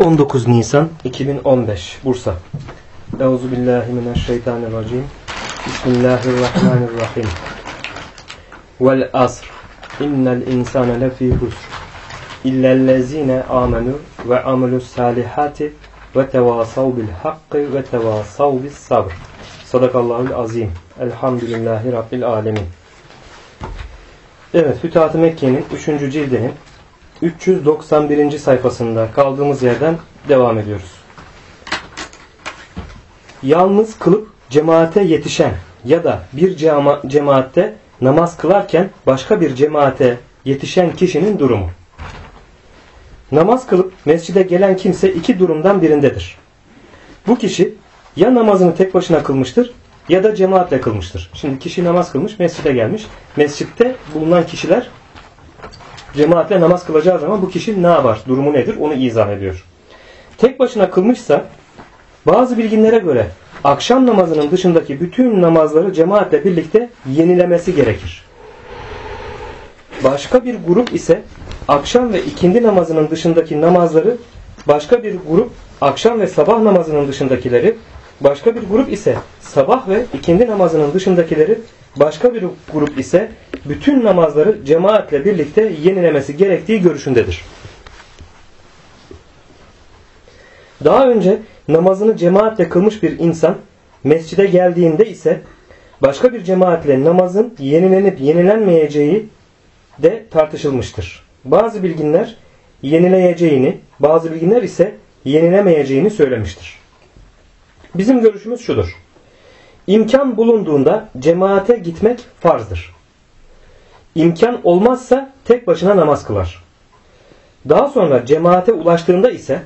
19 Nisan 2015 Bursa. Euzubillahimineşşeytanirracim. Bismillahirrahmanirrahim. Vel asr. İnnel insane lefî husr. İllellezîne âmenû ve amelus-sâlihâti ve tevâsav bil hakkı ve tevâsav bis sabr. Sadakallahul azim. Elhamdülillahi Rabbil alemin. Evet, Fütuhat-ı Mekke'nin 3. cildinin 391. sayfasında kaldığımız yerden devam ediyoruz. Yalnız kılıp cemaate yetişen ya da bir cemaatte namaz kılarken başka bir cemaate yetişen kişinin durumu. Namaz kılıp mescide gelen kimse iki durumdan birindedir. Bu kişi ya namazını tek başına kılmıştır ya da cemaatle kılmıştır. Şimdi kişi namaz kılmış, mescide gelmiş. Mescitte bulunan kişiler cemaatle namaz kılacağı zaman bu kişi ne yapar? Durumu nedir? Onu izah ediyor. Tek başına kılmışsa bazı bilginlere göre akşam namazının dışındaki bütün namazları cemaatle birlikte yenilemesi gerekir. Başka bir grup ise akşam ve ikindi namazının dışındaki namazları, başka bir grup akşam ve sabah namazının dışındakileri, başka bir grup ise sabah ve ikindi namazının dışındakileri, başka bir grup ise bütün namazları cemaatle birlikte yenilemesi gerektiği görüşündedir. Daha önce namazını cemaatle kılmış bir insan mescide geldiğinde ise başka bir cemaatle namazın yenilenip yenilenmeyeceği de tartışılmıştır. Bazı bilginler yenileyeceğini, bazı bilginler ise yenilemeyeceğini söylemiştir. Bizim görüşümüz şudur. İmkan bulunduğunda cemaate gitmek farzdır. İmkan olmazsa tek başına namaz kılar. Daha sonra cemaate ulaştığında ise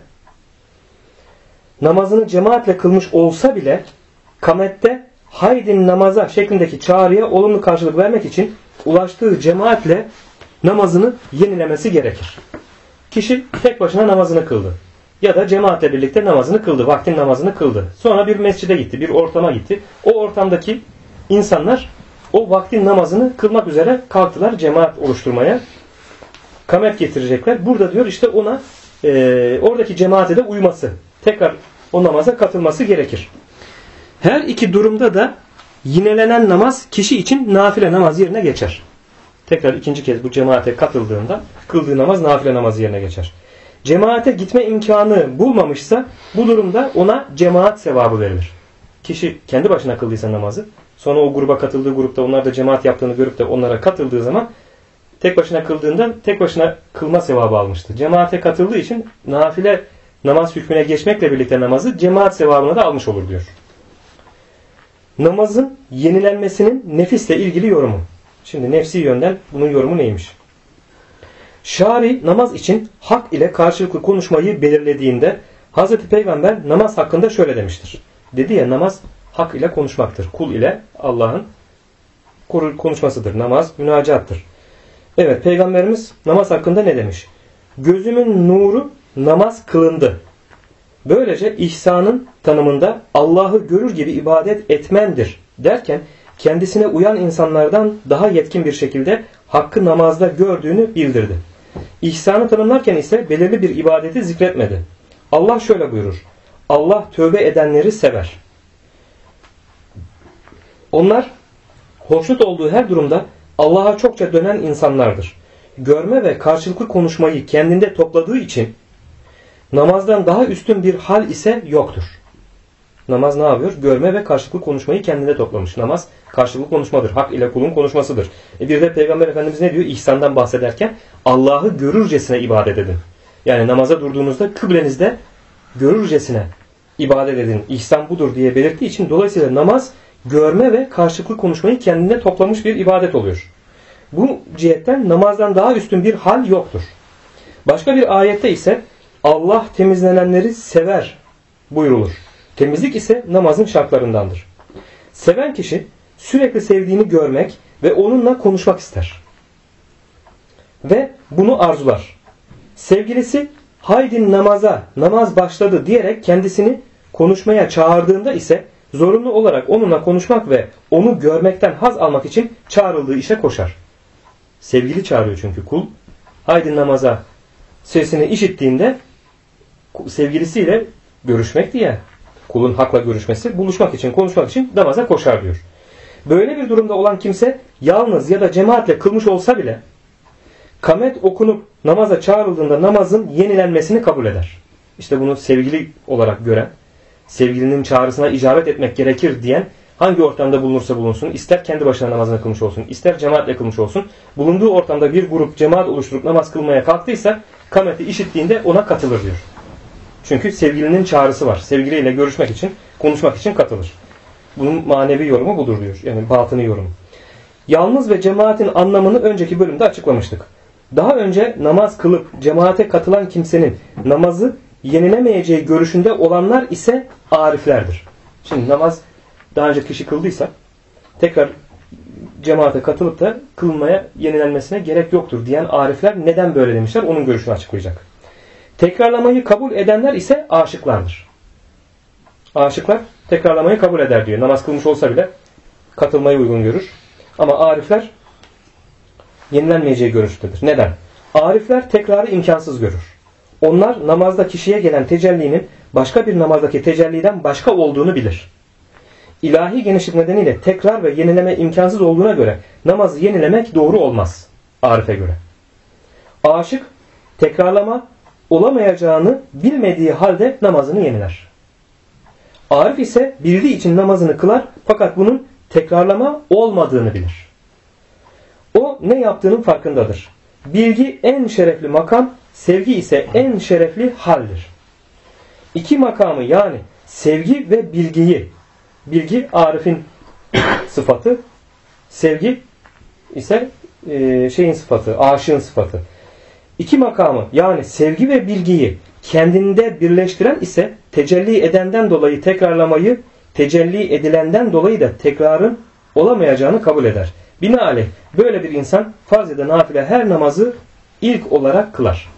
namazını cemaatle kılmış olsa bile kamette haydin namaza şeklindeki çağrıya olumlu karşılık vermek için ulaştığı cemaatle namazını yenilemesi gerekir. Kişi tek başına namazını kıldı. Ya da cemaatle birlikte namazını kıldı. Vaktin namazını kıldı. Sonra bir mescide gitti. Bir ortama gitti. O ortamdaki insanlar o vaktin namazını kılmak üzere kalktılar cemaat oluşturmaya. Kamet getirecekler. Burada diyor işte ona oradaki cemaate de uyması. Tekrar o namaza katılması gerekir. Her iki durumda da yinelenen namaz kişi için nafile namaz yerine geçer. Tekrar ikinci kez bu cemaate katıldığında kıldığı namaz nafile namaz yerine geçer. Cemaate gitme imkanı bulmamışsa bu durumda ona cemaat sevabı verilir. Kişi kendi başına kıldıysa namazı, sonra o gruba katıldığı grupta onlar da cemaat yaptığını görüp de onlara katıldığı zaman tek başına kıldığından tek başına kılma sevabı almıştır. Cemaate katıldığı için nafile namaz hükmüne geçmekle birlikte namazı cemaat sevabını da almış olur diyor. Namazın yenilenmesinin nefisle ilgili yorumu. Şimdi nefsi yönden bunun yorumu neymiş? Şari namaz için hak ile karşılıklı konuşmayı belirlediğinde Hz. Peygamber namaz hakkında şöyle demiştir. Dedi ya namaz hak ile konuşmaktır. Kul ile Allah'ın konuşmasıdır. Namaz münacattır. Evet, Peygamberimiz namaz hakkında ne demiş? Gözümün nuru namaz kılındı. Böylece ihsanın tanımında Allah'ı görür gibi ibadet etmendir derken kendisine uyan insanlardan daha yetkin bir şekilde hakkı namazda gördüğünü bildirdi. İhsanı tanımlarken ise belirli bir ibadeti zikretmedi. Allah şöyle buyurur. Allah tövbe edenleri sever. Onlar hoşnut olduğu her durumda Allah'a çokça dönen insanlardır. Görme ve karşılıklı konuşmayı kendinde topladığı için namazdan daha üstün bir hal ise yoktur. Namaz ne yapıyor? Görme ve karşılıklı konuşmayı kendine toplamış. Namaz karşılıklı konuşmadır. Hak ile kulun konuşmasıdır. Bir de Peygamber Efendimiz ne diyor? İhsandan bahsederken Allah'ı görürcesine ibadet edin. Yani namaza durduğunuzda kıblenizde görürcesine ibadet edin. İhsan budur diye belirttiği için dolayısıyla namaz görme ve karşılıklı konuşmayı kendine toplamış bir ibadet oluyor. Bu cihetten namazdan daha üstün bir hal yoktur. Başka bir ayette ise Allah temizlenenleri sever buyrulur. Temizlik ise namazın şartlarındandır. Seven kişi sürekli sevdiğini görmek ve onunla konuşmak ister. Ve bunu arzular. Sevgilisi haydin namaza, namaz başladı diyerek kendisini konuşmaya çağırdığında ise zorunlu olarak onunla konuşmak ve onu görmekten haz almak için çağrıldığı işe koşar. Sevgili çağırıyor çünkü kul. Haydin namaza sesini işittiğinde sevgilisiyle görüşmek diye, kulun hakla görüşmesi, buluşmak için, konuşmak için namaza koşar diyor. Böyle bir durumda olan kimse yalnız ya da cemaatle kılmış olsa bile kamet okunup namaza çağrıldığında namazın yenilenmesini kabul eder. İşte bunu sevgili olarak gören, sevgilinin çağrısına icabet etmek gerekir diyen, hangi ortamda bulunursa bulunsun, ister kendi başına namazını kılmış olsun, ister cemaatle kılmış olsun, bulunduğu ortamda bir grup cemaat oluşturup namaz kılmaya kalktıysa kameti işittiğinde ona katılır diyor. Çünkü sevgilinin çağrısı var. Sevgiliyle görüşmek için, konuşmak için katılır. Bunun manevi yorumu budur diyor. Yani batını yorumu. Yalnız ve cemaatin anlamını önceki bölümde açıklamıştık. Daha önce namaz kılıp cemaate katılan kimsenin namazı yenilemeyeceği görüşünde olanlar ise ariflerdir. Şimdi namaz daha önce kişi kıldıysa tekrar cemaate katılıp da kılmaya yenilenmesine gerek yoktur diyen arifler neden böyle demişler? Onun görüşünü açıklayacak. Tekrarlamayı kabul edenler ise aşıklardır. Aşıklar tekrarlamayı kabul eder diyor. Namaz kılmış olsa bile katılmayı uygun görür. Ama arifler yenilenmeyeceği görüştedir. Neden? Arifler tekrarı imkansız görür. Onlar namazda kişiye gelen tecellinin başka bir namazdaki tecelliden başka olduğunu bilir. İlahi genişlik nedeniyle tekrar ve yenileme imkansız olduğuna göre namazı yenilemek doğru olmaz. Arife göre. Aşık tekrarlama olamayacağını bilmediği halde namazını yeniler. Arif ise bildiği için namazını kılar fakat bunun tekrarlama olmadığını bilir. O ne yaptığının farkındadır. Bilgi en şerefli makam, sevgi ise en şerefli haldir. İki makamı yani sevgi ve bilgiyi, bilgi arifin sıfatı, sevgi ise şeyin sıfatı, aşığın sıfatı. İki makamı yani sevgi ve bilgiyi kendinde birleştiren ise tecelli edenden dolayı tekrarlamayı, tecelli edilenden dolayı da tekrarın olamayacağını kabul eder. Binaenaleyh böyle bir insan farz ya da nafile her namazı ilk olarak kılar.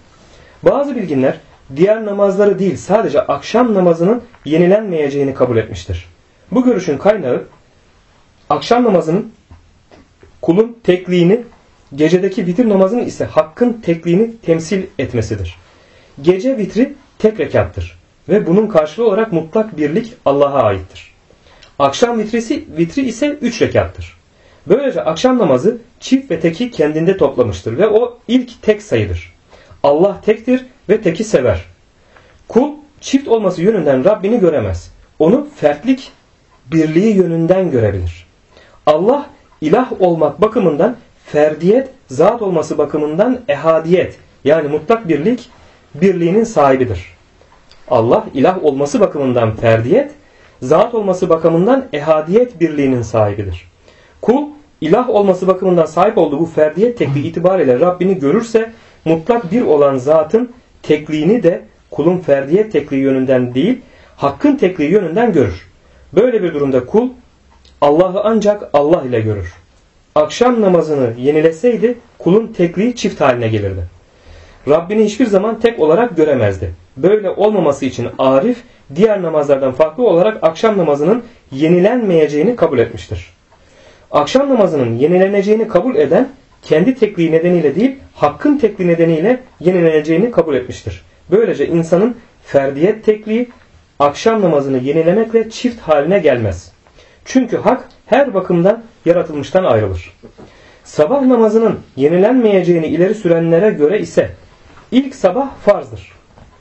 Bazı bilginler diğer namazları değil sadece akşam namazının yenilenmeyeceğini kabul etmiştir. Bu görüşün kaynağı akşam namazının kulun tekliğini, gecedeki vitir namazının ise hakkın tekliğini temsil etmesidir. Gece vitri tek rekattır ve bunun karşılığı olarak mutlak birlik Allah'a aittir. Akşam vitri ise 3 rekattır. Böylece akşam namazı çift ve teki kendinde toplamıştır ve o ilk tek sayıdır. Allah tektir ve teki sever. Kul çift olması yönünden Rabbini göremez. Onu fertlik, birliği yönünden görebilir. Allah ilah olmak bakımından ferdiyet, zat olması bakımından ehadiyet yani mutlak birlik, birliğinin sahibidir. Allah ilah olması bakımından ferdiyet, zat olması bakımından ehadiyet birliğinin sahibidir. Kul ilah olması bakımından sahip olduğu bu ferdiyet tekliği itibariyle Rabbini görürse mutlak bir olan zatın tekliğini de kulun ferdiyet tekliği yönünden değil, hakkın tekliği yönünden görür. Böyle bir durumda kul Allah'ı ancak Allah ile görür. Akşam namazını yenileseydi kulun tekliği çift haline gelirdi. Rabbini hiçbir zaman tek olarak göremezdi. Böyle olmaması için arif diğer namazlardan farklı olarak akşam namazının yenilenmeyeceğini kabul etmiştir. Akşam namazının yenileneceğini kabul eden kendi tekliği nedeniyle değil hakkın tekliği nedeniyle yenileneceğini kabul etmiştir. Böylece insanın ferdiyet tekliği akşam namazını yenilemekle çift haline gelmez. Çünkü hak her bakımdan yaratılmıştan ayrılır. Sabah namazının yenilenmeyeceğini ileri sürenlere göre ise ilk sabah farzdır.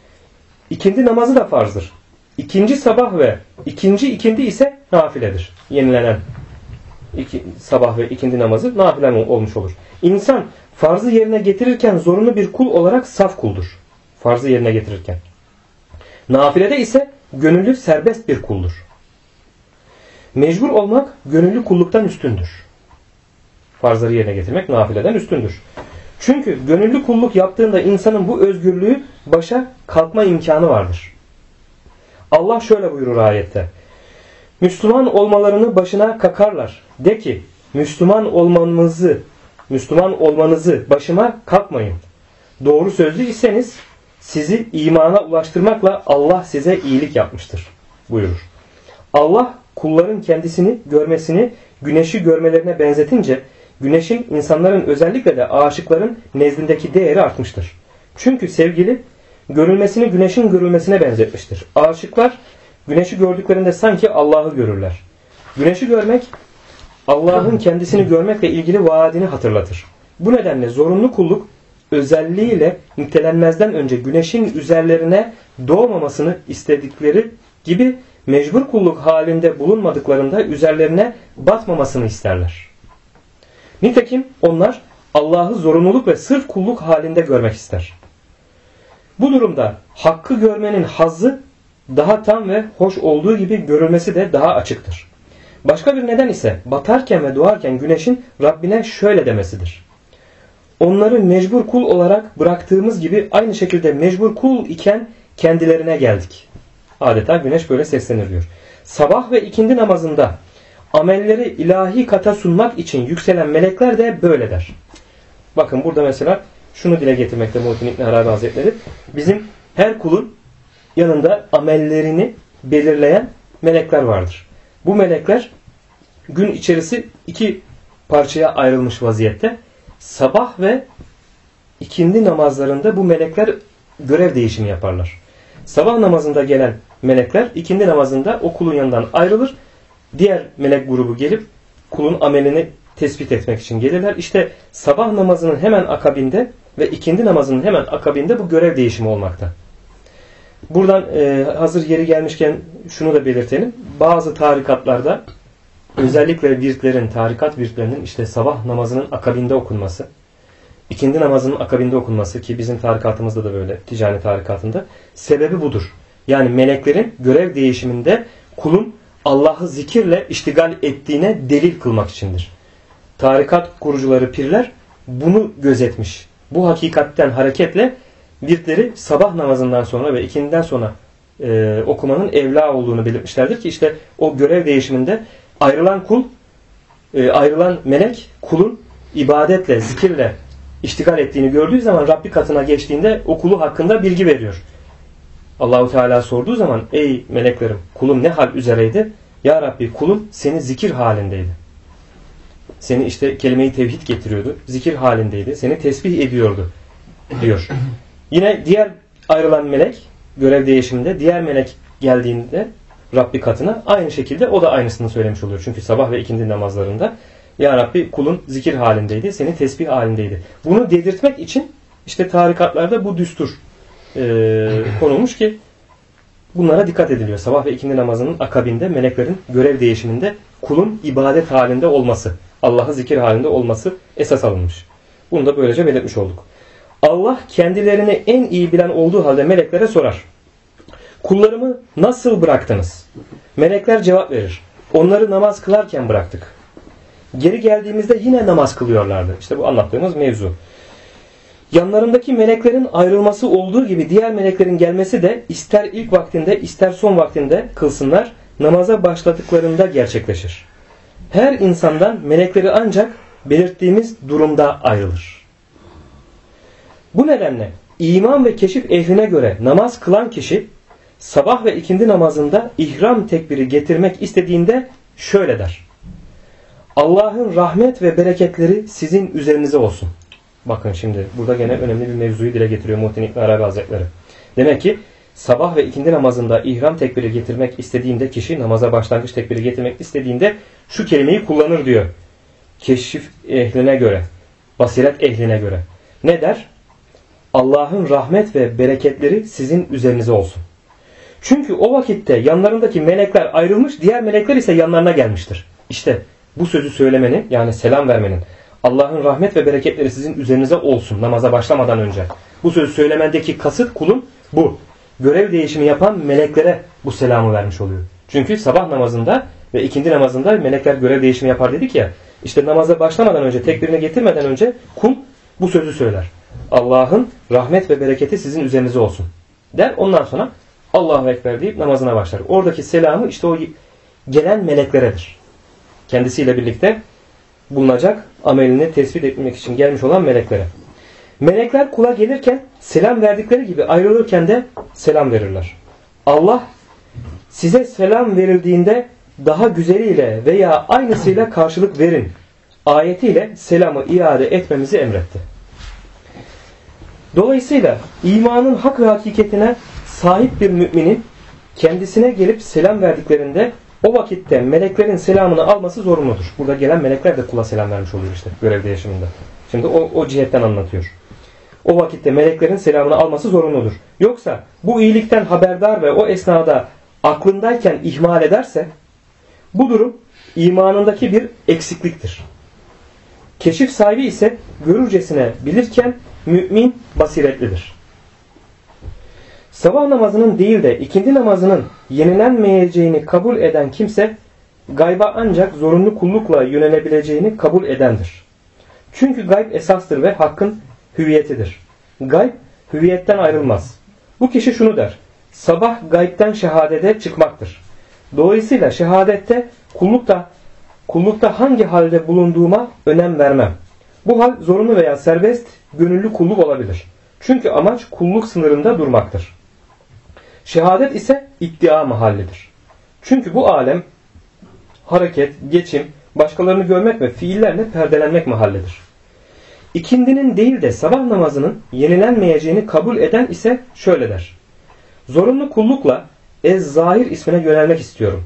İkindi namazı da farzdır. İkinci sabah ve ikinci ikindi ise nafiledir. Yenilenen sabah ve ikindi namazı nafile olmuş olur. İnsan farzı yerine getirirken zorunlu bir kul olarak saf kuldur. Farzı yerine getirirken. Nafilede ise gönüllü serbest bir kuldur. Mecbur olmak gönüllü kulluktan üstündür. Farzları yerine getirmek nafileden üstündür. Çünkü gönüllü kulluk yaptığında insanın bu özgürlüğü başa kalkma imkanı vardır. Allah şöyle buyurur ayette. Müslüman olmalarını başına kakarlar. De ki Müslüman olmanızı başıma kalkmayın. Doğru sözlü iseniz sizi imana ulaştırmakla Allah size iyilik yapmıştır buyurur. Allah kulların kendisini görmesini güneşi görmelerine benzetince güneşin insanların özellikle de aşıkların nezdindeki değeri artmıştır. Çünkü sevgili görülmesini güneşin görülmesine benzetmiştir. Aşıklar güneşi gördüklerinde sanki Allah'ı görürler. Güneşi görmek Allah'ın kendisini görmekle ilgili vaadini hatırlatır. Bu nedenle zorunlu kulluk özelliğiyle nitelenmezden önce güneşin üzerlerine doğmamasını istedikleri gibi mecbur kulluk halinde bulunmadıklarında üzerlerine batmamasını isterler. Nitekim onlar Allah'ı zorunluluk ve sırf kulluk halinde görmek ister. Bu durumda hakkı görmenin hazzı daha tam ve hoş olduğu gibi görülmesi de daha açıktır. Başka bir neden ise batarken ve doğarken güneşin Rabbine şöyle demesidir. Onları mecbur kul olarak bıraktığımız gibi aynı şekilde mecbur kul iken kendilerine geldik. Adeta güneş böyle seslenir diyor. Sabah ve ikindi namazında amelleri ilahi kata sunmak için yükselen melekler de böyle der. Bakın burada mesela şunu dile getirmekte Muhittin İbn Arabi Hazretleri. Bizim her kulun yanında amellerini belirleyen melekler vardır. Bu melekler gün içerisi iki parçaya ayrılmış vaziyette. Sabah ve ikindi namazlarında bu melekler görev değişimi yaparlar. Sabah namazında gelen melekler ikindi namazında o kulun yanından ayrılır. Diğer melek grubu gelip kulun amelini tespit etmek için gelirler. İşte sabah namazının hemen akabinde ve ikindi namazının hemen akabinde bu görev değişimi olmakta. Buradan hazır yeri gelmişken şunu da belirtelim. Bazı tarikatlarda özellikle virtlerin, tarikat virtlerinin işte sabah namazının akabinde okunması, ikindi namazının akabinde okunması ki bizim tarikatımızda da böyle, ticari tarikatında sebebi budur. Yani meleklerin görev değişiminde kulun Allah'ı zikirle iştigal ettiğine delil kılmak içindir. Tarikat kurucuları, pirler bunu gözetmiş. Bu hakikatten hareketle virtleri sabah namazından sonra ve ikindiden sonra okumanın evla olduğunu belirtmişlerdir ki işte o görev değişiminde ayrılan kul, ayrılan melek kulun ibadetle, zikirle iştigal ettiğini gördüğü zaman Rabbi katına geçtiğinde o kulu hakkında bilgi veriyor. Allahu Teala sorduğu zaman ey meleklerim kulum ne hal üzereydi? Ya Rabbi kulum seni zikir halindeydi. Seni işte kelime-i tevhid getiriyordu. Zikir halindeydi. Seni tesbih ediyordu diyor. Yine diğer ayrılan melek görev değişiminde diğer melek geldiğinde Rabbi katına aynı şekilde o da aynısını söylemiş oluyor. Çünkü sabah ve ikindi namazlarında Ya Rabbi kulun zikir halindeydi. Seni tesbih halindeydi. Bunu dedirtmek için işte tarikatlarda bu düstur konulmuş ki bunlara dikkat ediliyor. Sabah ve ikindi namazının akabinde meleklerin görev değişiminde kulun ibadet halinde olması, Allah'ı zikir halinde olması esas alınmış. Bunu da böylece belirtmiş olduk. Allah kendilerini en iyi bilen olduğu halde meleklere sorar. Kullarımı nasıl bıraktınız? Melekler cevap verir. Onları namaz kılarken bıraktık. Geri geldiğimizde yine namaz kılıyorlardı. İşte bu anlattığımız mevzu. Yanlarındaki meleklerin ayrılması olduğu gibi diğer meleklerin gelmesi de ister ilk vaktinde ister son vaktinde kılsınlar namaza başladıklarında gerçekleşir. Her insandan melekleri ancak belirttiğimiz durumda ayrılır. Bu nedenle iman ve keşif ehline göre namaz kılan kişi sabah ve ikindi namazında ihram tekbiri getirmek istediğinde şöyle der. Allah'ın rahmet ve bereketleri sizin üzerinize olsun. Bakın şimdi burada gene önemli bir mevzuyu dile getiriyor Muhittin İbn Arabi Hazretleri. Demek ki sabah ve ikindi namazında ihram tekbiri getirmek istediğinde kişi namaza başlangıç tekbiri getirmek istediğinde şu kelimeyi kullanır diyor. Keşif ehline göre, basiret ehline göre. Ne der? Allah'ın rahmet ve bereketleri sizin üzerinize olsun. Çünkü o vakitte yanlarındaki melekler ayrılmış, diğer melekler ise yanlarına gelmiştir. İşte bu sözü söylemenin yani selam vermenin Allah'ın rahmet ve bereketleri sizin üzerinize olsun namaza başlamadan önce. Bu sözü söylemendeki kasıt kulun bu. Görev değişimi yapan meleklere bu selamı vermiş oluyor. Çünkü sabah namazında ve ikindi namazında melekler görev değişimi yapar dedik ya. İşte namaza başlamadan önce, tekbirini getirmeden önce kul bu sözü söyler. Allah'ın rahmet ve bereketi sizin üzerinize olsun der. Ondan sonra Allahu Ekber deyip namazına başlar. Oradaki selamı işte o gelen melekleredir. Kendisiyle birlikte bulunacak amelini tespit etmek için gelmiş olan meleklere. Melekler kula gelirken selam verdikleri gibi ayrılırken de selam verirler. Allah size selam verildiğinde daha güzeliyle veya aynısıyla karşılık verin ayetiyle selamı iade etmemizi emretti. Dolayısıyla imanın hak ve hakikatine sahip bir müminin kendisine gelip selam verdiklerinde o vakitte meleklerin selamını alması zorunludur. Burada gelen melekler de kula selam vermiş oluyor işte görevde yaşamında. Şimdi o cihetten anlatıyor. O vakitte meleklerin selamını alması zorunludur. Yoksa bu iyilikten haberdar ve o esnada aklındayken ihmal ederse bu durum imanındaki bir eksikliktir. Keşif sahibi ise görürcesine bilirken mümin basiretlidir. Sabah namazının değil de ikindi namazının yenilenmeyeceğini kabul eden kimse gayba ancak zorunlu kullukla yönelebileceğini kabul edendir. Çünkü gayb esastır ve hakkın hüviyetidir. Gayb hüviyetten ayrılmaz. Bu kişi şunu der: sabah gaybten şehadete çıkmaktır. Dolayısıyla şehadette kullukta hangi halde bulunduğuma önem vermem. Bu hal zorunlu veya serbest, gönüllü kulluk olabilir. Çünkü amaç kulluk sınırında durmaktır. Şehadet ise iddia mahallidir. Çünkü bu alem hareket, geçim, başkalarını görmek ve fiillerle perdelenmek mahallidir. İkindinin değil de sabah namazının yenilenmeyeceğini kabul eden ise şöyle der: zorunlu kullukla Ez-Zahir ismine yönelmek istiyorum.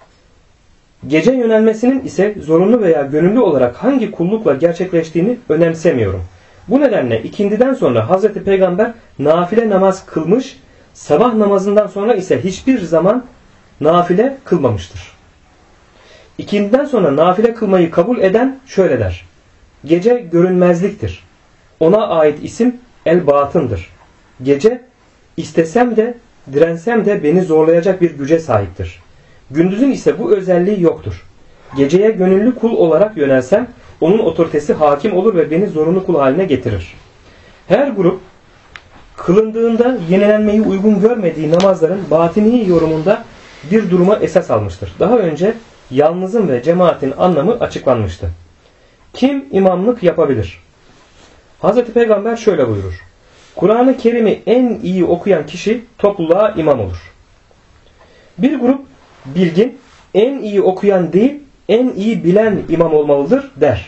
Gece yönelmesinin ise zorunlu veya gönüllü olarak hangi kullukla gerçekleştiğini önemsemiyorum. Bu nedenle ikindiden sonra Hazreti Peygamber nafile namaz kılmış, sabah namazından sonra ise hiçbir zaman nafile kılmamıştır. İkindiden sonra nafile kılmayı kabul eden şöyle der: gece görünmezliktir. Ona ait isim el-batındır. Gece istesem de dirensem de beni zorlayacak bir güce sahiptir. Gündüzün ise bu özelliği yoktur. Geceye gönüllü kul olarak yönelsem onun otoritesi hakim olur ve beni zorunlu kul haline getirir. Her grup kılındığında yenilenmeyi uygun görmediği namazların batini yorumunda bir duruma esas almıştır. Daha önce yalnızın ve cemaatin anlamı açıklanmıştı. Kim imamlık yapabilir? Hazreti Peygamber şöyle buyurur: Kur'an-ı Kerim'i en iyi okuyan kişi topluluğa imam olur. Bir grup bilgin en iyi okuyan değil, en iyi bilen imam olmalıdır der.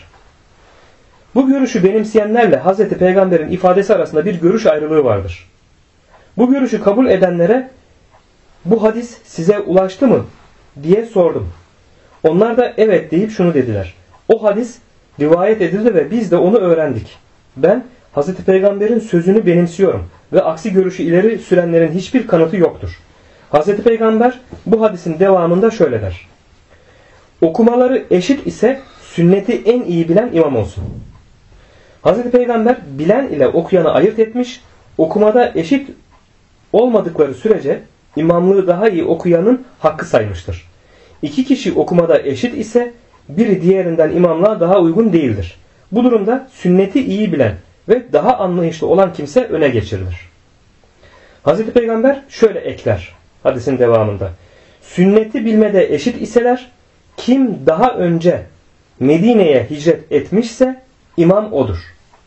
Bu görüşü benimseyenlerle Hazreti Peygamber'in ifadesi arasında bir görüş ayrılığı vardır. Bu görüşü kabul edenlere bu hadis size ulaştı mı diye sordum. Onlar da evet deyip şunu dediler: o hadis rivayet edildi ve biz de onu öğrendik. Ben Hazreti Peygamber'in sözünü benimsiyorum ve aksi görüşü ileri sürenlerin hiçbir kanıtı yoktur. Hazreti Peygamber bu hadisin devamında şöyle der: okumaları eşit ise sünneti en iyi bilen imam olsun. Hazreti Peygamber bilen ile okuyanı ayırt etmiş, okumada eşit olmadıkları sürece imamlığı daha iyi okuyanın hakkı saymıştır. İki kişi okumada eşit ise biri diğerinden imamlığa daha uygun değildir. Bu durumda sünneti iyi bilen ve daha anlayışlı olan kimse öne geçirilir. Hazreti Peygamber şöyle ekler hadisin devamında: sünneti bilmede eşit iseler kim daha önce Medine'ye hicret etmişse imam odur.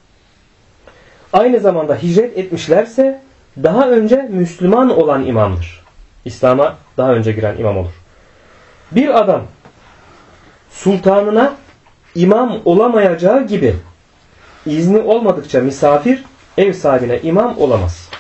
Aynı zamanda hicret etmişlerse daha önce Müslüman olan imamdır. İslam'a daha önce giren imam olur. Bir adam sultanına imam olamayacağı gibi izni olmadıkça misafir ev sahibine imam olamaz.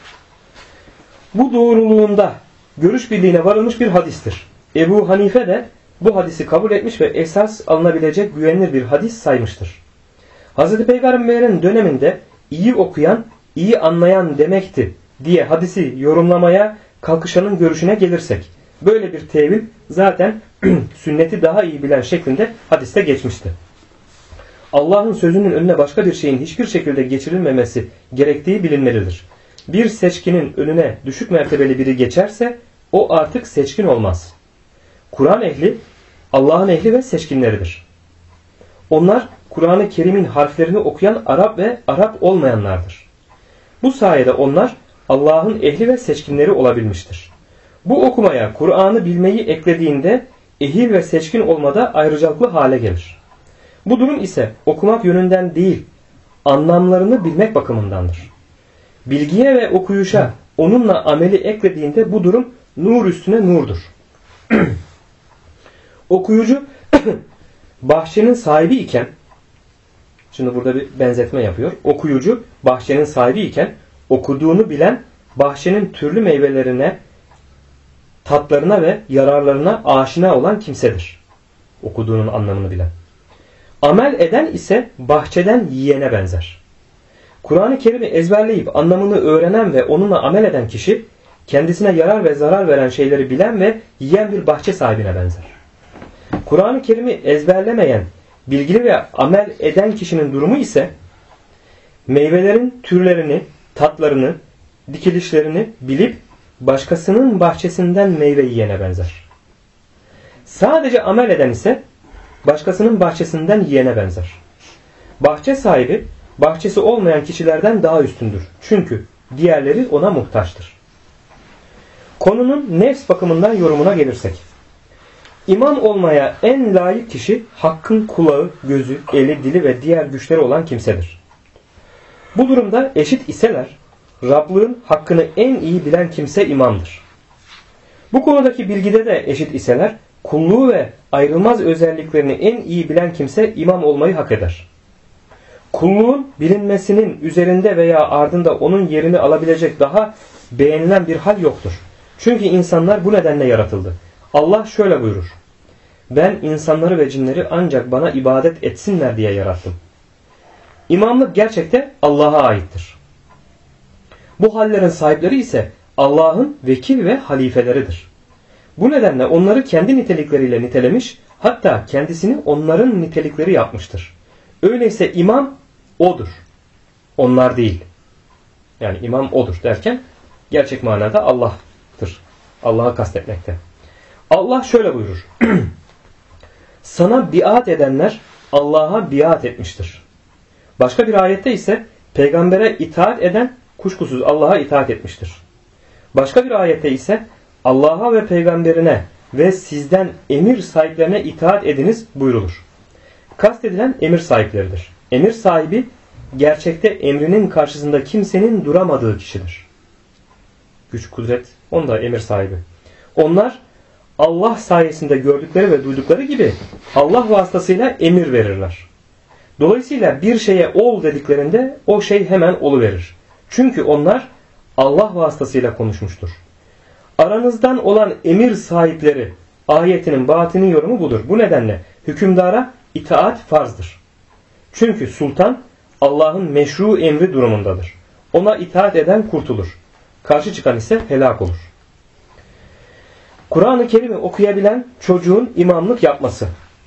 Bu doğruluğunda görüş birliğine varılmış bir hadistir. Ebu Hanife de bu hadisi kabul etmiş ve esas alınabilecek güvenilir bir hadis saymıştır. Hazreti Peygamber'in döneminde iyi okuyan, iyi anlayan demekti diye hadisi yorumlamaya kalkışanın görüşüne gelirsek, böyle bir tevil zaten sünneti daha iyi bilen şeklinde hadiste geçmişti. Allah'ın sözünün önüne başka bir şeyin hiçbir şekilde geçirilmemesi gerektiği bilinmelidir. Bir seçkinin önüne düşük mertebeli biri geçerse o artık seçkin olmaz. Kur'an ehli Allah'ın ehli ve seçkinleridir. Onlar Kur'an-ı Kerim'in harflerini okuyan Arap ve Arap olmayanlardır. Bu sayede onlar Allah'ın ehli ve seçkinleri olabilmiştir. Bu okumaya Kur'an'ı bilmeyi eklediğinde ehil ve seçkin olmada ayrıcalıklı hale gelir. Bu durum ise okumak yönünden değil, anlamlarını bilmek bakımındandır. Bilgiye ve okuyuşa onunla ameli eklediğinde bu durum nur üstüne nurdur. Okuyucu bahçenin sahibi iken Şimdi burada bir benzetme yapıyor. Okuyucu bahçenin sahibi iken okuduğunu bilen bahçenin türlü meyvelerine, tatlarına ve yararlarına aşina olan kimsedir. Okuduğunun anlamını bilen. Amel eden ise bahçeden yiyene benzer. Kur'an-ı Kerim'i ezberleyip anlamını öğrenen ve onunla amel eden kişi kendisine yarar ve zarar veren şeyleri bilen ve yiyen bir bahçe sahibine benzer. Kur'an-ı Kerim'i ezberlemeyen, bilgili ve amel eden kişinin durumu ise meyvelerin türlerini, tatlarını, dikilişlerini bilip başkasının bahçesinden meyve yiyene benzer. Sadece amel eden ise başkasının bahçesinden yiyene benzer. Bahçe sahibi bahçesi olmayan kişilerden daha üstündür. Çünkü diğerleri ona muhtaçtır. Konunun nefs bakımından yorumuna gelirsek, İmam olmaya en layık kişi hakkın kulağı, gözü, eli, dili ve diğer güçleri olan kimsedir. Bu durumda eşit iseler Rablığın hakkını en iyi bilen kimse imamdır. Bu konudaki bilgide de eşit iseler kulluğu ve ayrılmaz özelliklerini en iyi bilen kimse imam olmayı hak eder. Kulluğun bilinmesinin üzerinde veya ardında onun yerini alabilecek daha beğenilen bir hal yoktur. Çünkü insanlar bu nedenle yaratıldı. Allah şöyle buyurur. Ben insanları ve cinleri ancak bana ibadet etsinler diye yarattım. İmamlık gerçekte Allah'a aittir. Bu hallerin sahipleri ise Allah'ın vekil ve halifeleridir. Bu nedenle onları kendi nitelikleriyle nitelemiş, hatta kendisini onların nitelikleri yapmıştır. Öyleyse imam odur. Onlar değil. Yani imam odur derken gerçek manada Allah'tır. Allah'ı kastetmekte. Allah şöyle buyurur. Sana biat edenler Allah'a biat etmiştir. Başka bir ayette ise peygambere itaat eden kuşkusuz Allah'a itaat etmiştir. Başka bir ayette ise Allah'a ve peygamberine ve sizden emir sahiplerine itaat ediniz buyrulur. Kastedilen emir sahipleridir. Emir sahibi gerçekte emrinin karşısında kimsenin duramadığı kişidir. Güç, kudret, onda emir sahibi. Onlar Allah sayesinde gördükleri ve duydukları gibi Allah vasıtasıyla emir verirler. Dolayısıyla bir şeye ol dediklerinde o şey hemen oluverir. Çünkü onlar Allah vasıtasıyla konuşmuştur. Aranızdan olan emir sahipleri ayetinin batini yorumu budur. Bu nedenle hükümdara itaat farzdır. Çünkü sultan Allah'ın meşru emri durumundadır. Ona itaat eden kurtulur. Karşı çıkan ise helak olur. Kur'an-ı Kerim'i okuyabilen çocuğun imamlık yapması.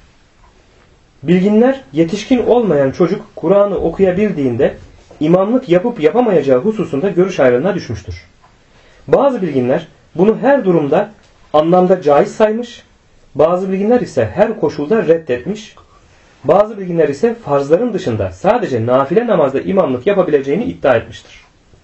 Bilginler yetişkin olmayan çocuk Kur'an'ı okuyabildiğinde imamlık yapıp yapamayacağı hususunda görüş ayrılığına düşmüştür. Bazı bilginler bunu her durumda anlamda caiz saymış, bazı bilginler ise her koşulda reddetmiş, bazı bilginler ise farzların dışında sadece nafile namazda imamlık yapabileceğini iddia etmiştir.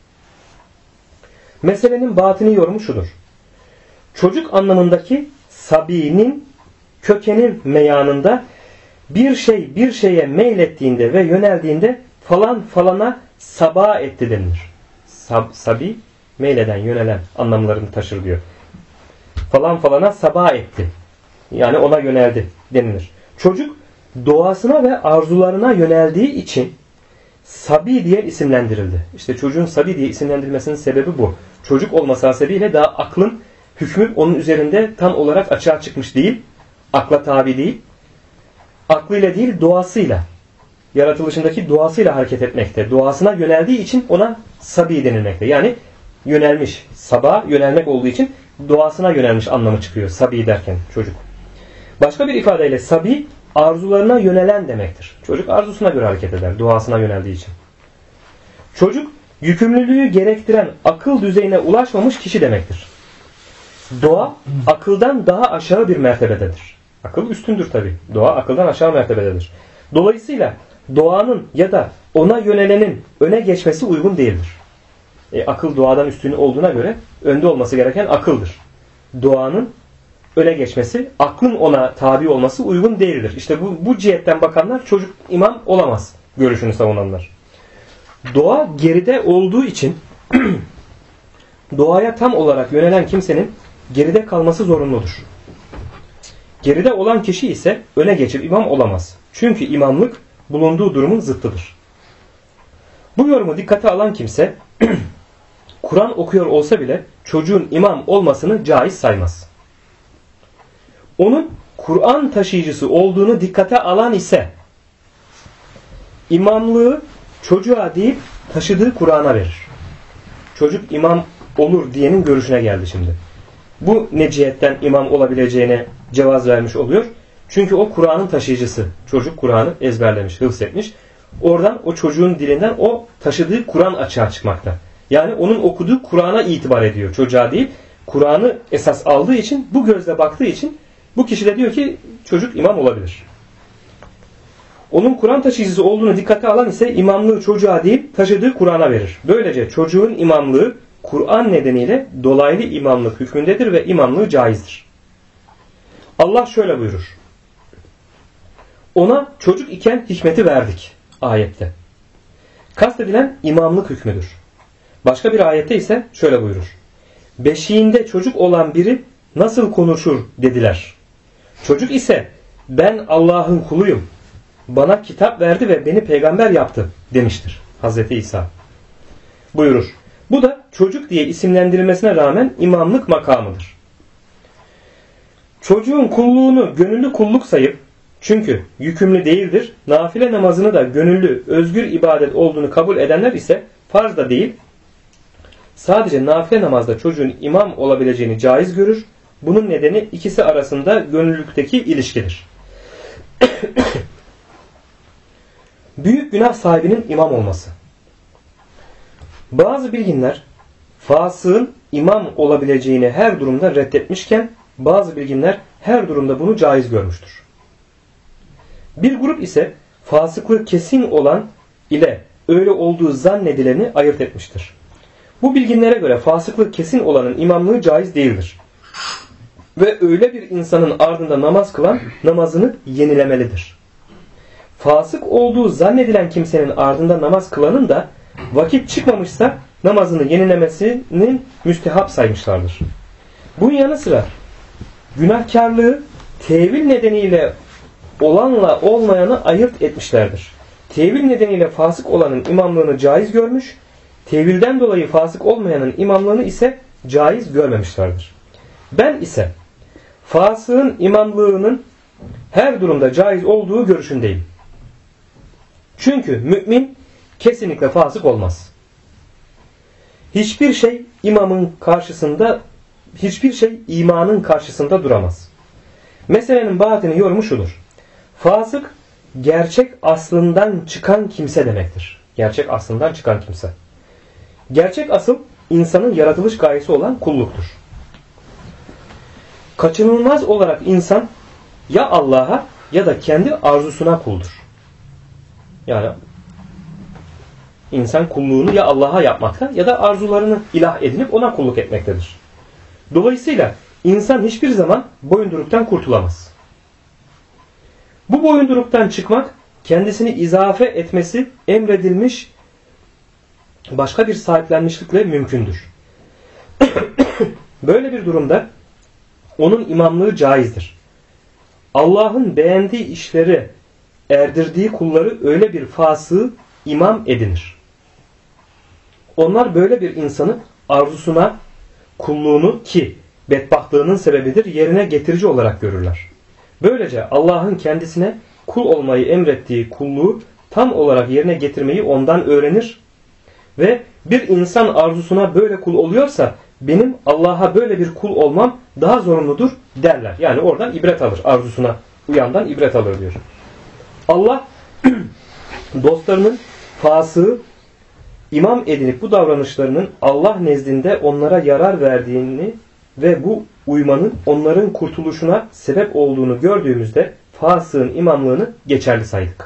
Meselenin batini yorumu şudur. Çocuk anlamındaki sabinin kökenin meyanında bir şey bir şeye meylettiğinde ve yöneldiğinde falan falana sabah etti denilir. Sabi meyleden, yönelen anlamlarını taşır diyor. Falan falana sabah etti. Yani ona yöneldi denilir. Çocuk doğasına ve arzularına yöneldiği için sabi diye isimlendirildi. İşte çocuğun sabi diye isimlendirilmesinin sebebi bu. Çocuk olması hasebiyle daha aklın hükmü onun üzerinde tam olarak açığa çıkmış değil. Akla tabi değil. Aklıyla değil, doğasıyla. Yaratılışındaki doğasıyla hareket etmekte. Doğasına yöneldiği için ona sabi denilmekte. Yani yönelmiş. Sabah yönelmek olduğu için doğasına yönelmiş anlamı çıkıyor. Sabi derken çocuk. Başka bir ifadeyle sabi arzularına yönelen demektir. Çocuk arzusuna göre hareket eder. Doğasına yöneldiği için. Çocuk yükümlülüğü gerektiren akıl düzeyine ulaşmamış kişi demektir. Doğa akıldan daha aşağı bir mertebededir. Akıl üstündür tabi. Doğa akıldan aşağı mertebededir. Dolayısıyla doğanın ya da ona yönelenin öne geçmesi uygun değildir. Akıl doğadan üstün olduğuna göre önde olması gereken akıldır. Doğanın öne geçmesi, aklın ona tabi olması uygun değildir. İşte bu cihetten bakanlar çocuk imam olamaz görüşünü savunanlar. Doğa geride olduğu için doğaya tam olarak yönelen kimsenin geride kalması zorunludur. Geride olan kişi ise öne geçip imam olamaz. Çünkü imamlık bulunduğu durumun zıttıdır. Bu yorumu dikkate alan kimse Kur'an okuyor olsa bile çocuğun imam olmasını caiz saymaz. Onun Kur'an taşıyıcısı olduğunu dikkate alan ise imamlığı çocuğa değil taşıdığı Kur'an'a verir. Çocuk imam olur diyenin görüşüne geldi şimdi. Bu ne cihetten imam olabileceğine cevaz vermiş oluyor. Çünkü o Kur'an'ın taşıyıcısı. Çocuk Kur'an'ı ezberlemiş, hıfzetmiş. Oradan o çocuğun dilinden o taşıdığı Kur'an açığa çıkmakta. Yani onun okuduğu Kur'an'a itibar ediyor. Çocuğa değil. Kur'an'ı esas aldığı için, bu gözle baktığı için bu kişi de diyor ki çocuk imam olabilir. Onun Kur'an taşıyıcısı olduğunu dikkate alan ise imamlığı çocuğa değil taşıdığı Kur'an'a verir. Böylece çocuğun imamlığı Kur'an nedeniyle dolaylı imamlık hükmündedir ve imamlığı caizdir. Allah şöyle buyurur. Ona çocuk iken hikmeti verdik ayette. Kastedilen imamlık hükmüdür. Başka bir ayette ise şöyle buyurur. Beşiğinde çocuk olan biri nasıl konuşur dediler. Çocuk ise ben Allah'ın kuluyum. Bana kitap verdi ve beni peygamber yaptı demiştir Hazreti İsa. Buyurur. Bu da çocuk diye isimlendirilmesine rağmen imamlık makamıdır. Çocuğun kulluğunu gönüllü kulluk sayıp, çünkü yükümlü değildir, nafile namazını da gönüllü, özgür ibadet olduğunu kabul edenler ise farz da değil, sadece nafile namazda çocuğun imam olabileceğini caiz görür. Bunun nedeni ikisi arasında gönüllülükteki ilişkidir. Büyük günah sahibinin imam olması. Bazı bilginler fasığın imam olabileceğini her durumda reddetmişken bazı bilginler her durumda bunu caiz görmüştür. Bir grup ise fasıklığı kesin olan ile öyle olduğu zannedileni ayırt etmiştir. Bu bilginlere göre fasıklığı kesin olanın imamlığı caiz değildir. Ve öyle bir insanın ardında namaz kılan namazını yenilemelidir. Fasık olduğu zannedilen kimsenin ardında namaz kılanın da vakit çıkmamışsa namazını yenilemesinin müstehap saymışlardır. Bunun yanı sıra günahkarlığı tevil nedeniyle olanla olmayanı ayırt etmişlerdir. Tevil nedeniyle fasık olanın imamlığını caiz görmüş, tevilden dolayı fasık olmayanın imamlığını ise caiz görmemişlerdir. Ben ise fasığın imamlığının her durumda caiz olduğu görüşündeyim. Çünkü mümin kesinlikle fasık olmaz. Hiçbir şey imanın karşısında duramaz. Meselenin batini yorumu şudur. Fasık gerçek aslından çıkan kimse demektir. Gerçek aslından çıkan kimse. Gerçek asıl insanın yaratılış gayesi olan kulluktur. Kaçınılmaz olarak insan ya Allah'a ya da kendi arzusuna kuldur. Yani insan kulluğunu ya Allah'a yapmakta ya da arzularını ilah edinip ona kulluk etmektedir. Dolayısıyla insan hiçbir zaman boyunduruktan kurtulamaz. Bu boyunduruktan çıkmak kendisini izafe etmesi emredilmiş başka bir sahiplenmişlikle mümkündür. Böyle bir durumda onun imamlığı caizdir. Allah'ın beğendiği işleri erdirdiği kulları öyle bir fasığı imam edinir. Onlar böyle bir insanı arzusuna, kulluğunu ki bedbahtlığının sebebidir yerine getirici olarak görürler. Böylece Allah'ın kendisine kul olmayı emrettiği kulluğu tam olarak yerine getirmeyi ondan öğrenir ve bir insan arzusuna böyle kul oluyorsa benim Allah'a böyle bir kul olmam daha zorunludur derler. Yani oradan ibret alır. Arzusuna uyandan ibret alır diyor. Allah dostlarının fasığı imam edinip bu davranışlarının Allah nezdinde onlara yarar verdiğini ve bu uymanın onların kurtuluşuna sebep olduğunu gördüğümüzde fasığın imamlığını geçerli saydık.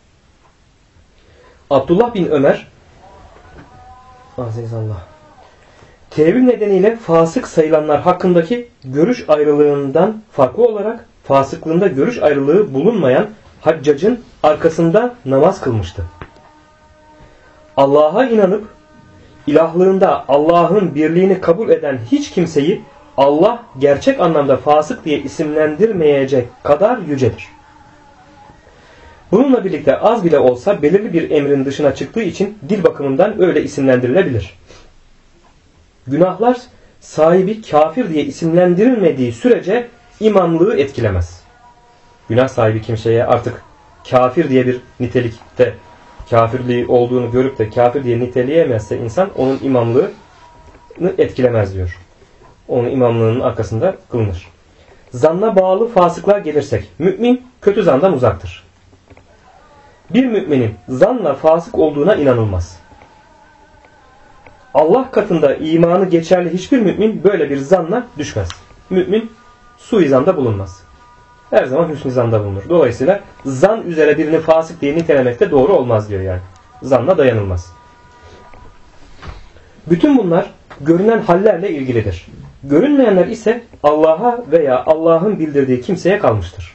Abdullah bin Ömer Azizallah tevil nedeniyle fasık sayılanlar hakkındaki görüş ayrılığından farklı olarak fasıklığında görüş ayrılığı bulunmayan Haccac'ın arkasında namaz kılmıştı. Allah'a inanıp ilahlığında Allah'ın birliğini kabul eden hiç kimseyi Allah gerçek anlamda fasık diye isimlendirmeyecek kadar yücedir. Bununla birlikte az bile olsa belirli bir emrin dışına çıktığı için dil bakımından öyle isimlendirilebilir. Günahlar sahibi kafir diye isimlendirilmediği sürece imamlığı etkilemez. Günah sahibi kimseye artık kafir diye bir nitelikte kafirliği olduğunu görüp de kafir diye niteleyemezse insan onun imamlığını etkilemez diyor. Onun imamlığının arkasında kılınır. Zanna bağlı fasıklığa gelirsek, mümin kötü zandan uzaktır. Bir müminin zanla fasık olduğuna inanılmaz. Allah katında imanı geçerli hiçbir mümin böyle bir zanla düşmez. Mümin suizanda bulunmaz. Her zaman hüsnü zanda bulunur. Dolayısıyla zan üzere birini fasık diye nitelemek de doğru olmaz diyor yani. Zanla dayanılmaz. Bütün bunlar görünen hallerle ilgilidir. Görünmeyenler ise Allah'a veya Allah'ın bildirdiği kimseye kalmıştır.